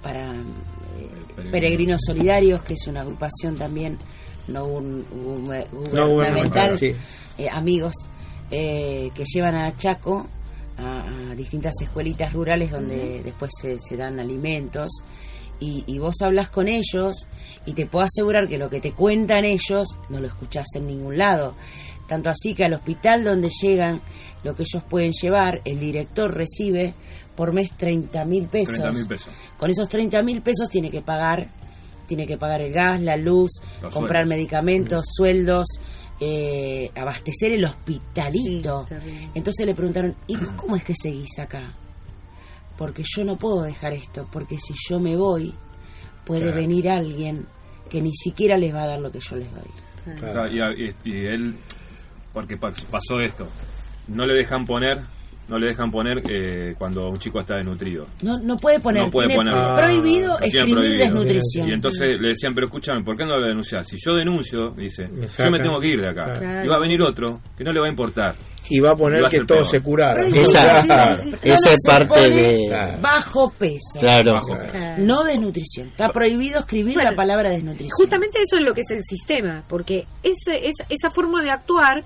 Peregrinos Solidarios, que es una agrupación también no gubernamental, sí. Amigos que llevan a Chaco a distintas escuelitas rurales donde después se dan alimentos y vos hablas con ellos y te puedo asegurar que lo que te cuentan ellos no lo escuchás en ningún lado, tanto así que al hospital donde llegan lo que ellos pueden llevar, el director recibe por mes 30.000 pesos. 30.000 pesos. Con esos 30.000 pesos tiene que pagar el gas, la luz, Los comprar sueldos. medicamentos, sueldos, abastecer el hospitalito. Sí, Entonces le preguntaron, ¿y vos cómo es que seguís acá? Porque yo no puedo dejar esto, porque si yo me voy, puede Claro. venir alguien que ni siquiera les va a dar lo que yo les doy. Claro, y él, porque pasó esto, no le dejan poner cuando un chico está desnutrido. No puede poner, No puede tiene poner. prohibido Tiene escribir prohibido. desnutrición. Y entonces le decían, pero escúchame, ¿por qué no lo denunciás? Si yo denuncio, dice, Me yo sacan. me tengo que ir de acá. Claro. Y va a venir otro que no le va a importar. Y va a poner Y va a que ser todos peor. se curaron. Esa Todo es se parte pone de... bajo peso. Claro. Bajo. Claro. No desnutrición. Está prohibido escribir Bueno, la palabra desnutrición. Justamente eso es lo que es el sistema, porque esa forma de actuar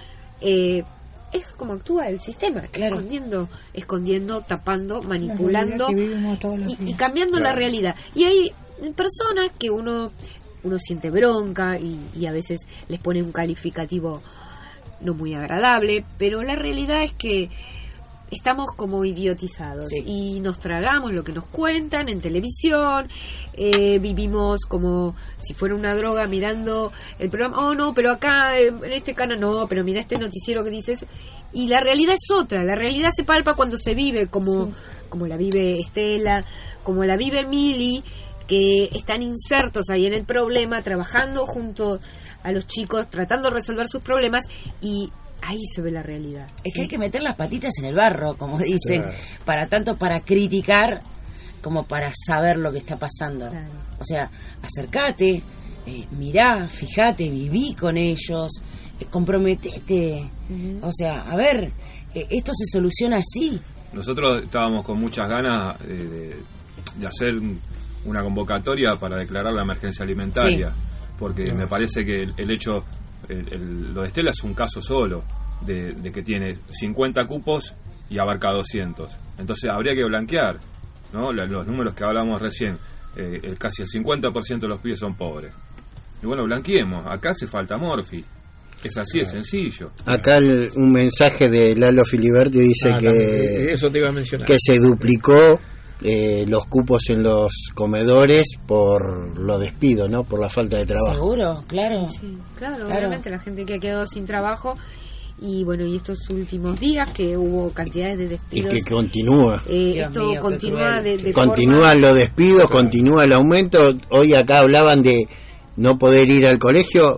es como actúa el sistema, Claro. escondiendo, tapando, manipulando que vivimos todos los y días. cambiando la realidad. Y hay personas que uno siente bronca y a veces les pone un calificativo no muy agradable, pero la realidad es que estamos como idiotizados Sí. y nos tragamos lo que nos cuentan en televisión, vivimos como si fuera una droga mirando el programa, oh no, pero acá en este canal no, pero mira este noticiero que dices, y la realidad es otra, la realidad se palpa cuando se vive como la vive Estela, como la vive Mili, que están insertos ahí en el problema, trabajando junto a los chicos, tratando de resolver sus problemas, y ahí se ve la realidad. Es que hay que meter las patitas en el barro, como dicen, Claro. tanto para criticar como para saber lo que está pasando. Claro. O sea, acércate, mirá, fíjate, viví con ellos, comprometete. O sea, a ver, esto se soluciona así. Nosotros estábamos con muchas ganas de hacer una convocatoria para declarar la emergencia alimentaria, porque me parece que el hecho, lo de Estela es un caso solo, de que tiene 50 cupos y abarca 200. Entonces habría que blanquear, ¿no? Los números que hablamos recién, casi el 50% de los pibes son pobres. Y bueno, blanqueemos, acá hace falta Morfi. Es así, es sencillo. Acá un mensaje de Lalo Filiberti dice que Eso te iba a mencionar. que se duplicó los cupos en los comedores por los despidos, ¿no? Por la falta de trabajo. Seguro, claro. Sí, claro, Claro. obviamente la gente que ha quedado sin trabajo y bueno, y estos últimos días que hubo cantidades de Y despidos, que continúa. Dios esto mío, qué continúa cruel. de Continúan los despidos, continúa el aumento. Hoy acá hablaban de no poder ir al colegio.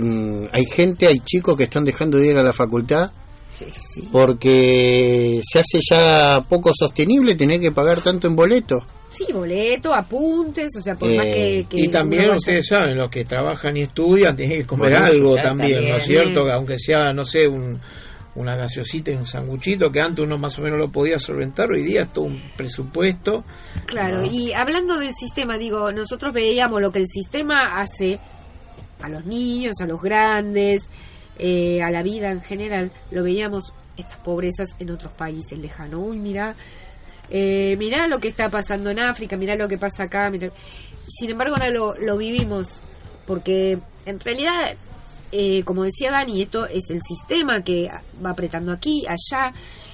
Hay chicos que están dejando de ir a la facultad Sí. porque se hace ya poco sostenible tener que pagar tanto en boleto. Sí, boleto, apuntes, o sea, por más que Y también uno vaya- ustedes saben, los que trabajan y estudian tienen que comer Bueno, algo ya también, ¿no es también. cierto? Aunque sea, no sé, una gaseosita y un sanguchito que antes uno más o menos lo podía solventar, hoy día es todo un presupuesto. Claro, ¿no? y hablando del sistema, digo, nosotros veíamos lo que el sistema hace a los niños, a los grandes, a la vida en general, lo veíamos estas pobrezas en otros países lejanos. Uy, mirá lo que está pasando en África, mirá lo que pasa acá, mirá. Sin embargo, ahora lo vivimos, porque en realidad, como decía Dani, esto es el sistema que va apretando aquí, allá,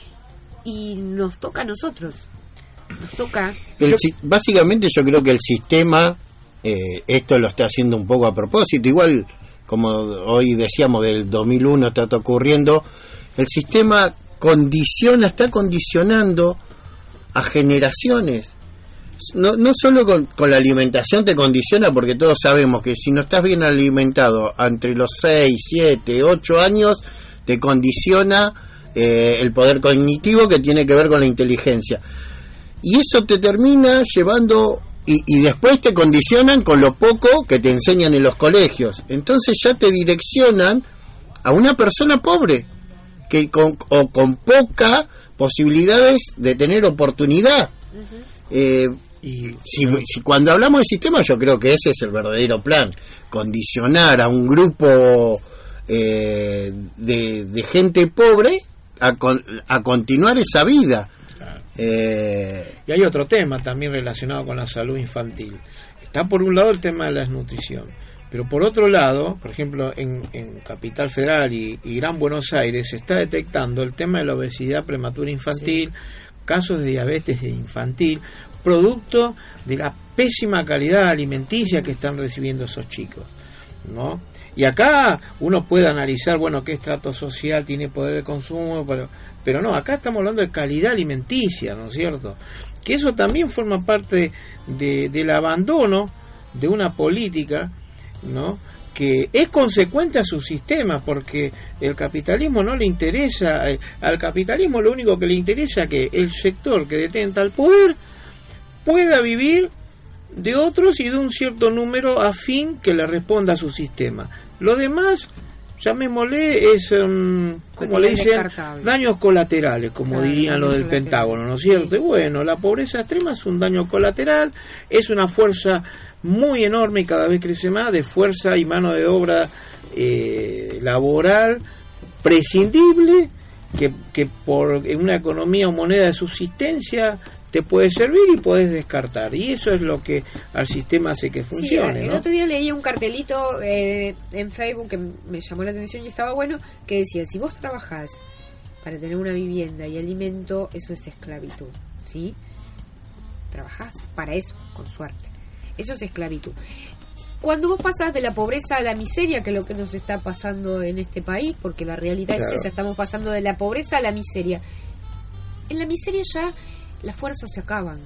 y nos toca a nosotros. Nos toca. Básicamente yo creo que el sistema esto lo está haciendo un poco a propósito, igual como hoy decíamos del 2001 está ocurriendo, el sistema está condicionando a generaciones. No solo con la alimentación te condiciona, porque todos sabemos que si no estás bien alimentado entre los 6, 7, 8 años, te condiciona el poder cognitivo, que tiene que ver con la inteligencia. Y eso te termina llevando, y después te condicionan con lo poco que te enseñan en los colegios. Entonces ya te direccionan a una persona pobre, que con poca posibilidades de tener oportunidad. Si cuando hablamos de sistema, yo creo que ese es el verdadero plan: condicionar a un grupo de gente pobre a continuar esa vida. Y hay otro tema también relacionado con la salud infantil. Está por un lado el tema de la desnutrición, pero por otro lado, por ejemplo, en Capital Federal y Gran Buenos Aires se está detectando el tema de la obesidad prematura infantil, casos de diabetes infantil, producto de la pésima calidad alimenticia que están recibiendo esos chicos, ¿no? Y acá uno puede analizar, bueno, qué estrato social tiene poder de consumo, pero no, acá estamos hablando de calidad alimenticia, ¿no es cierto? Que eso también forma parte del abandono de una política, ¿no?, que es consecuente a su sistema, porque el capitalismo no le interesa, al capitalismo lo único que le interesa es que el sector que detenta el poder pueda vivir de otros y de un cierto número afín que le responda a su sistema. Lo demás, llamémosle, es, como le dicen, daños colaterales, como dirían los del Pentágono, ¿no es cierto? Y bueno, la pobreza extrema es un daño colateral, es una fuerza muy enorme y cada vez crece más de fuerza y mano de obra laboral prescindible, que por una economía o moneda de subsistencia te puede servir y puedes descartar, y eso es lo que al sistema hace que funcione. El ¿no? otro día leí un cartelito en Facebook que me llamó la atención y estaba bueno, que decía: si vos trabajás para tener una vivienda y alimento, eso es esclavitud, ¿sí? Trabajás para eso, con suerte. Eso es esclavitud. Cuando vos pasás de la pobreza a la miseria, que es lo que nos está pasando en este país, porque la realidad es esa, estamos pasando de la pobreza a la miseria. En la miseria ya las fuerzas se acaban.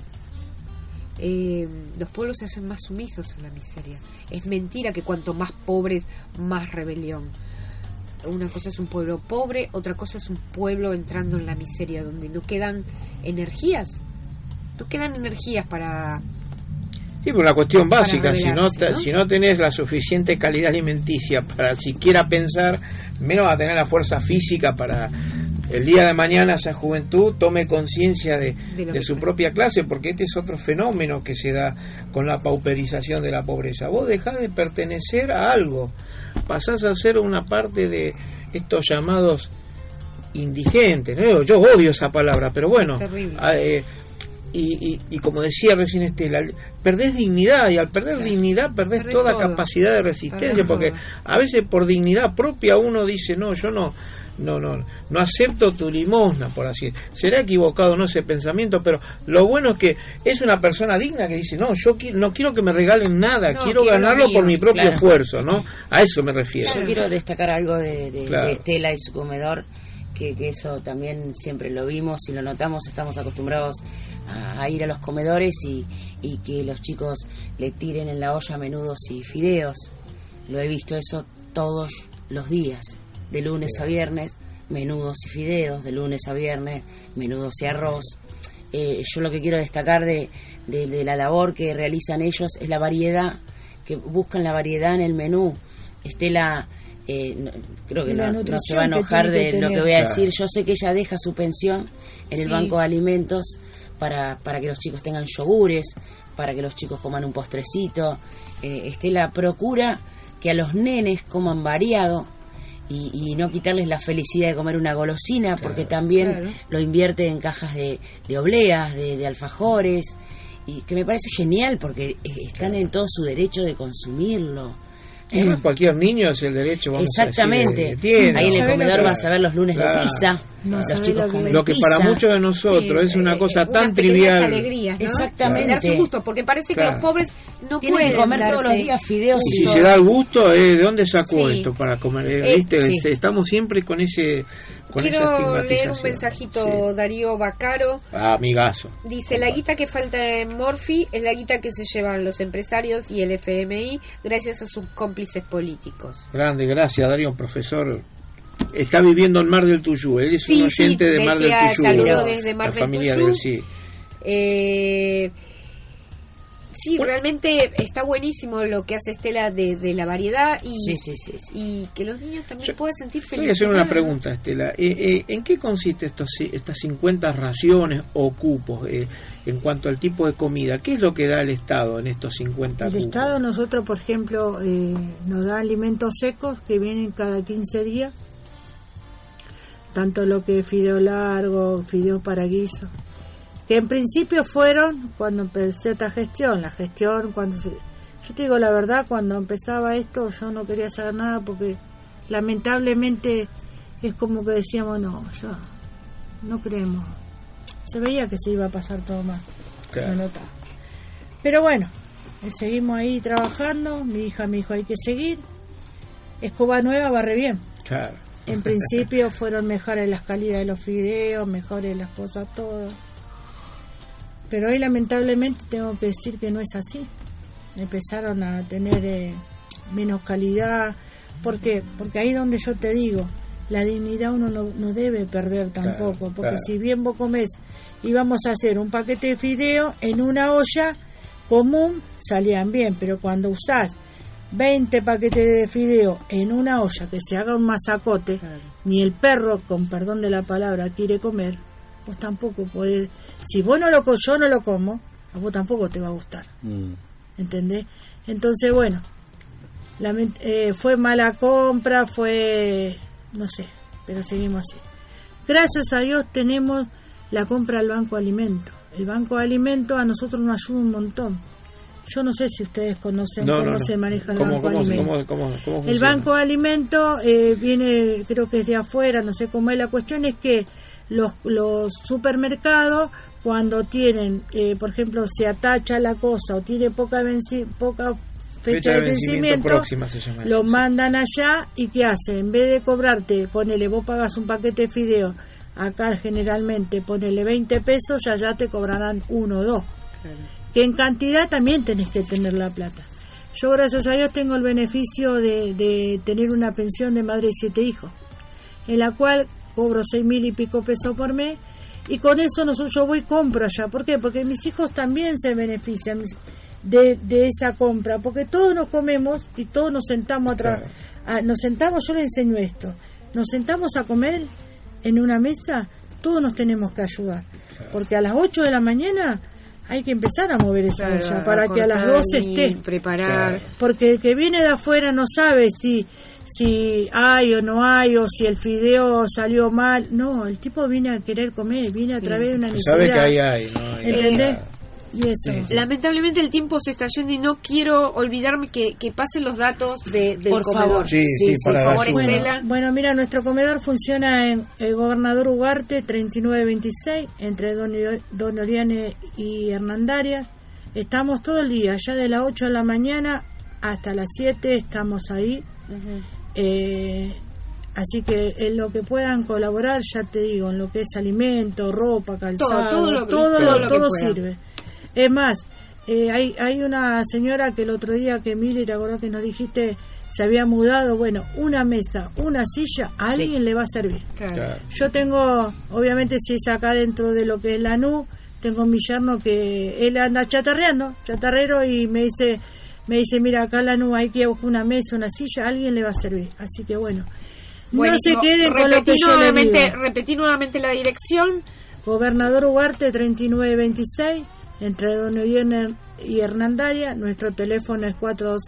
Los pueblos se hacen más sumisos en la miseria. Es mentira que cuanto más pobres, más rebelión. Una cosa es un pueblo pobre, otra cosa es un pueblo entrando en la miseria, donde no quedan energías. No quedan energías para... Sí, por una cuestión básica, si no tenés la suficiente calidad alimenticia para siquiera pensar, menos va a tener la fuerza física para el día de mañana esa juventud tome conciencia de su propia clase, porque este es otro fenómeno que se da con la pauperización de la pobreza. Vos dejás de pertenecer a algo, pasás a ser una parte de estos llamados indigentes, ¿no? Yo odio esa palabra, pero bueno, y como decía recién Estela, perdés dignidad, y al perder dignidad perdés toda capacidad de resistencia, porque a veces por dignidad propia uno dice: no, yo no acepto tu limosna, por así decirlo. Será equivocado no ese pensamiento, pero lo bueno es que es una persona digna que dice: no, yo no quiero que me regalen nada, quiero ganarlo por mi propio esfuerzo, ¿no? A eso me refiero. Yo quiero destacar algo de Estela y su comedor, que eso también siempre lo vimos y lo notamos. Estamos acostumbrados a ir a los comedores y que los chicos le tiren en la olla menudos y fideos. Lo he visto eso todos los días, de lunes a viernes, menudos y fideos, de lunes a viernes, menudos y arroz. Yo lo que quiero destacar de la labor que realizan ellos es la variedad, que buscan la variedad en el menú. Estela, creo que no se va a enojar de lo que voy a decir. Yo sé que ella deja su pensión en el banco de alimentos para que los chicos tengan yogures, para que los chicos coman un postrecito. Estela procura que a los nenes coman variado y no quitarles la felicidad de comer una golosina, porque también lo invierte en cajas de obleas, de alfajores, y que me parece genial, porque están en todo su derecho de consumirlo. Cualquier niño es el derecho, exactamente. Ahí en el comedor vas a ver los lunes de pizza. Los chicos comen lo que pizza. Para muchos de nosotros es una cosa tan trivial. Alegrías, ¿no? Exactamente. Darse gusto, porque parece que los pobres no tienen pueden que comer todos los días fideos. Y si se da el gusto, ¿de dónde sacó esto para comer? ¿Viste? Estamos siempre con ese Quiero leer un mensajito, Darío Bacaro. Amigazo. Dice, la guita que falta en Morphy es la guita que se llevan los empresarios y el FMI gracias a sus cómplices políticos. Grande, gracias Darío, profesor. Está viviendo en Mar del Tuyú, él es un oyente de Mar del Tuyú. Saludos desde Mar del Tuyú. Sí, realmente está buenísimo lo que hace Estela de la variedad y que los niños también puedan sentir felicidad. Voy a hacer una pregunta, Estela. ¿En qué consiste estas 50 raciones o cupos en cuanto al tipo de comida? ¿Qué es lo que da el Estado en estos 50 cupos? El Estado, nosotros, por ejemplo, nos da alimentos secos que vienen cada 15 días, tanto lo que es fideo largo, fideo para guiso, que en principio fueron cuando empecé esta gestión, yo te digo la verdad, cuando empezaba esto yo no quería saber nada porque lamentablemente es como que decíamos ya no creemos, se veía que se iba a pasar todo mal, claro. Pero bueno, seguimos ahí trabajando, mi hija me dijo hay que seguir, Escoba Nueva va re bien, claro. En principio fueron mejores las calidades de los fideos, mejores las cosas todas. Pero hoy lamentablemente tengo que decir que no es así. Empezaron a tener menos calidad. ¿Por qué? Porque ahí donde yo te digo, la dignidad uno no debe perder tampoco. Porque si bien vos comés y vamos a hacer un paquete de fideo en una olla común, salían bien. Pero cuando usás 20 paquetes de fideo en una olla que se haga un masacote, ni el perro, con perdón de la palabra, quiere comer. Vos tampoco podés, si vos yo no lo como, a vos tampoco te va a gustar. ¿Entendés? Entonces, bueno, fue mala compra, no sé, pero seguimos así. Gracias a Dios tenemos la compra del Banco de Alimentos. El Banco de Alimentos a nosotros nos ayuda un montón. Yo no sé si ustedes conocen cómo se maneja el Banco de Alimentos. ¿Cómo el Banco de Alimentos viene, creo que es de afuera, no sé cómo es. La cuestión es que los supermercados, cuando tienen, por ejemplo, se atacha la cosa o tiene poca fecha de vencimiento próxima, se llama lo mandan allá y ¿qué hace? En vez de cobrarte, ponele, vos pagas un paquete de fideo, acá generalmente ponele 20 pesos, ya te cobrarán 1 o 2. Claro. Que en cantidad también tenés que tener la plata. Yo gracias a Dios tengo el beneficio de tener una pensión de madre de 7 hijos, en la cual cobro 6.000 y pico pesos por mes, y con eso yo voy y compro allá. ¿Por qué? Porque mis hijos también se benefician de esa compra, porque todos nos comemos y todos nos sentamos yo les enseño esto, nos sentamos a comer en una mesa, todos nos tenemos que ayudar, porque a las 8 de la mañana hay que empezar a mover esa olla para que a las 12 esté. Preparar. Porque el que viene de afuera no sabe si hay o no hay, o si el fideo salió mal. No, el tipo viene a querer comer, viene a través de una necesidad. Sabe que ahí hay, ¿no? ¿Entendés? Y eso. Sí. Lamentablemente el tiempo se está yendo y no quiero olvidarme que pasen los datos del por comedor. Favor. Por favor, Estela. Bueno, mira, nuestro comedor funciona en el Gobernador Ugarte 3926, entre Don Oriane y Hernandarias. Estamos todo el día, ya de las 8 de la mañana hasta las 7 estamos ahí. Así que en lo que puedan colaborar, ya te digo, en lo que es alimento, ropa, calzado, todo sirve. Es más, hay una señora que el otro día que Mili, ¿te acordás que nos dijiste? Se había mudado, bueno, una mesa, una silla, a alguien le va a servir. Claro. Yo tengo, obviamente si es acá dentro de lo que es la NU, tengo mi yerno que él anda chatarrero, y me dice, mira, acá la NU hay que buscar una mesa, una silla, a alguien le va a servir. Así que bueno, buenísimo. No se queden con lo que yo le digo. Repetí nuevamente la dirección. Gobernador Ugarte 3926, entre Don Oriane y Hernandaria. Nuestro teléfono es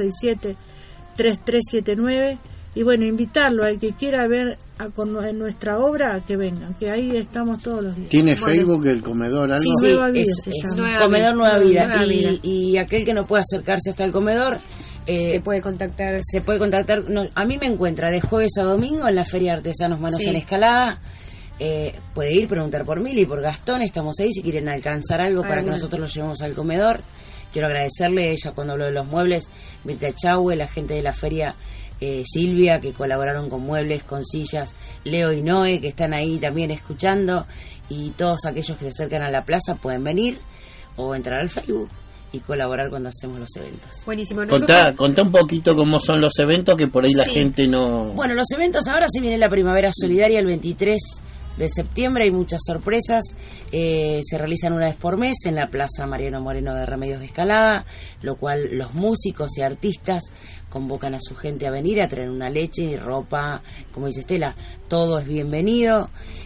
4267-3379. Y bueno, invitarlo al que quiera ver en nuestra obra, que vengan, que ahí estamos todos los días. ¿Tiene Facebook el comedor algo? Sí, Nueva Vida se llama. Comedor Nueva Vida. Y aquel que no pueda acercarse hasta el comedor, se puede contactar. A mí me encuentra de jueves a domingo en la Feria de Artesanos Manos en Escalada. Puede ir, preguntar por Mili, por Gastón, estamos ahí si quieren alcanzar algo para que nosotros lo llevemos al comedor. Quiero agradecerle a ella cuando habló de los muebles, Mirta Echagüe, la gente de la feria Silvia, que colaboraron con muebles, con sillas, Leo y Noé, que están ahí también escuchando, y todos aquellos que se acercan a la plaza pueden venir o entrar al Facebook y colaborar cuando hacemos los eventos. Buenísimo. Contá un poquito cómo son los eventos, que por ahí la gente no... Bueno, los eventos ahora se viene la Primavera Solidaria el 23 de septiembre, hay muchas sorpresas, se realizan una vez por mes en la Plaza Mariano Moreno de Remedios de Escalada, lo cual los músicos y artistas convocan a su gente a venir, a traer una leche y ropa, como dice Estela, todo es bienvenido.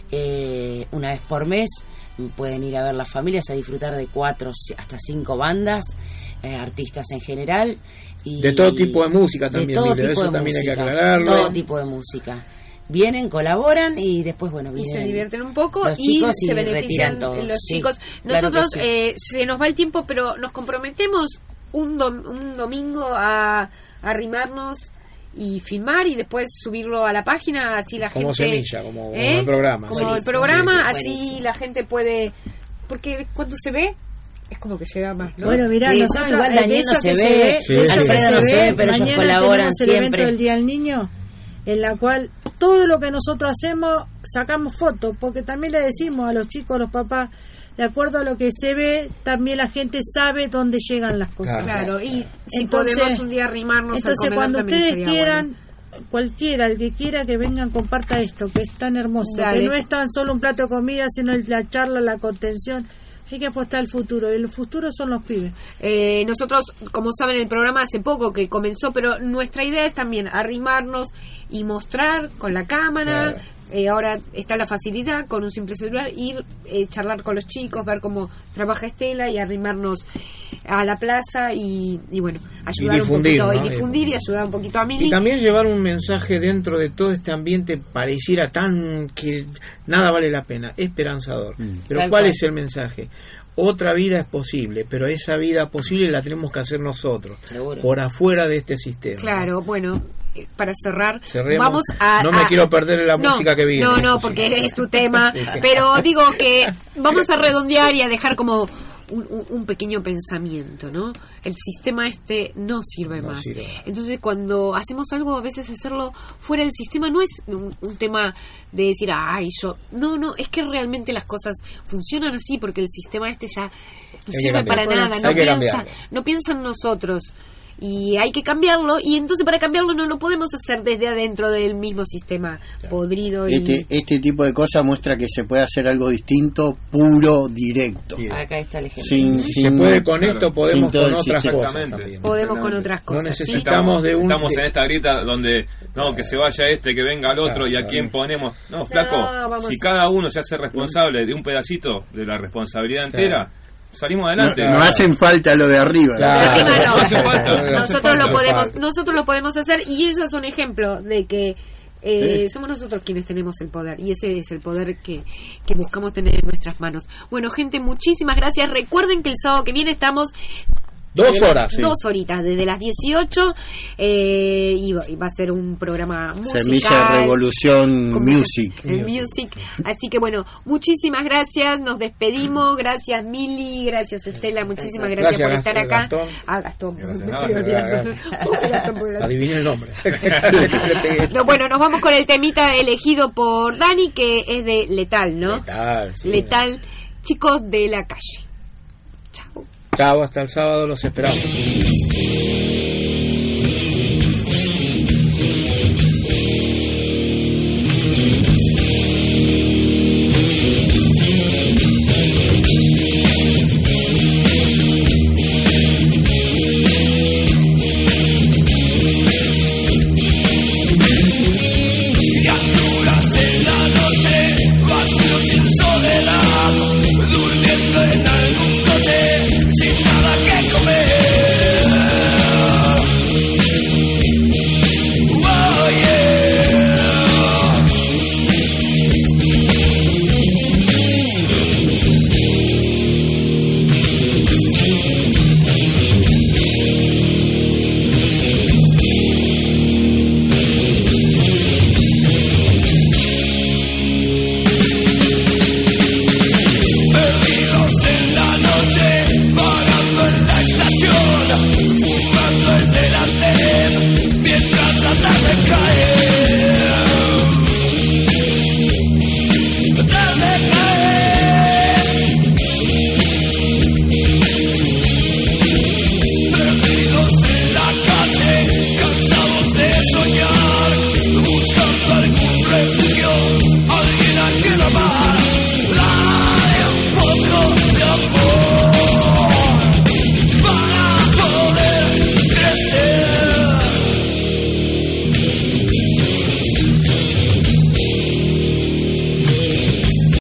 Una vez por mes pueden ir a ver las familias, a disfrutar de 4 hasta 5 bandas, artistas en general. Y de todo tipo de música también, de todo tipo eso de también música, hay que aclararlo. todo tipo de música. Vienen, colaboran y después, bueno, y vienen se divierten un poco los y chicos se benefician retiran todos. los Sí, chicos. claro Nosotros que sí. se nos va el tiempo, pero nos comprometemos un domingo a arrimarnos y filmar y después subirlo a la página, así la como gente... semilla, como el programa. Como Buenísimo, el programa, buenísimo. así la gente puede... Porque cuando se ve, es como que llega más, ¿no? Bueno, mirá, Sí, nosotros igual de Daniel eso no se que ve, de eso Alfredo que no se ve, pero ellos mañana colaboran tenemos el evento siempre. del Día del Niño, en la cual todo lo que nosotros hacemos sacamos fotos, porque también le decimos a los chicos, a los papás, de acuerdo a lo que se ve, también la gente sabe dónde llegan las cosas. Claro, y si Entonces- podemos un día arrimarnos Entonces, al comedor, cuando también ustedes sería quieran, bueno. cualquiera, el que quiera que vengan, comparta esto, que es tan hermoso, Dale. que no es tan solo un plato de comida, sino la charla, la contención. Hay que apostar al futuro, y el futuro son los pibes. Nosotros, como saben, el programa hace poco que comenzó, pero nuestra idea es también arrimarnos y mostrar con la cámara. Claro. Ahora está la facilidad con un simple celular, ir, charlar con los chicos, ver cómo trabaja Estela y arrimarnos a la plaza y bueno, ayudar difundir, un poquito, ¿no? y difundir y ayudar un poquito a Mili. Y también llevar un mensaje dentro de todo este ambiente pareciera tan que nada vale la pena, esperanzador. Pero Tal ¿cuál cual. es el mensaje? Otra vida es posible, pero esa vida posible la tenemos que hacer nosotros, Seguro. por afuera de este sistema. Claro, bueno, para cerrar, Cerremos. vamos a... No me quiero perder la música que viene. No, porque es tu tema, Sí, sí. pero digo que vamos a redondear y a dejar como un pequeño pensamiento, ¿no? El sistema no sirve No más. sirve. Entonces, cuando hacemos algo, a veces hacerlo fuera del sistema no es un tema de decir, ay, yo... No, es que realmente las cosas funcionan así porque el sistema ya no que sirve para cambiarlo. nada, Hay que cambiarlo. no piensa en nosotros. Y hay que cambiarlo, y entonces para cambiarlo no lo podemos hacer desde adentro del mismo sistema podrido. Este tipo de cosas muestra que se puede hacer algo distinto, puro, directo. Acá está el ejemplo. Sin se puede con esto, podemos sin todo con el otras sistema. cosas también. Podemos con otras cosas. No necesitamos de un... Estamos en esta grita donde que se vaya que venga el otro, Claro, y a claro. quién ponemos. No, flaco, vamos. si cada uno se hace responsable de un pedacito de la responsabilidad entera, salimos adelante. No hacen falta lo de arriba. Claro. Encima no. No hace falta. Nosotros lo podemos hacer, y ellos son ejemplo de que somos nosotros quienes tenemos el poder, y ese es el poder que buscamos tener en nuestras manos. Bueno, gente, muchísimas gracias. Recuerden que el sábado que viene estamos 2 horas. Sí. 2 horitas, desde las 18, y va a ser un programa musical. Semilla Revolución con Music. el music. Así que bueno, muchísimas gracias, nos despedimos. Gracias Mili, gracias Estela, muchísimas gracias por estar acá. Gastón. Gastón. Gracias. Me estoy olvidando. Pobre Gastón, pobre Gastón. Adiviné el nombre. No, bueno, nos vamos con el temita elegido por Dani, que es de Letal, ¿no? Letal, sí. Letal, chicos de la calle. Chao. Chao, hasta el sábado, los esperamos.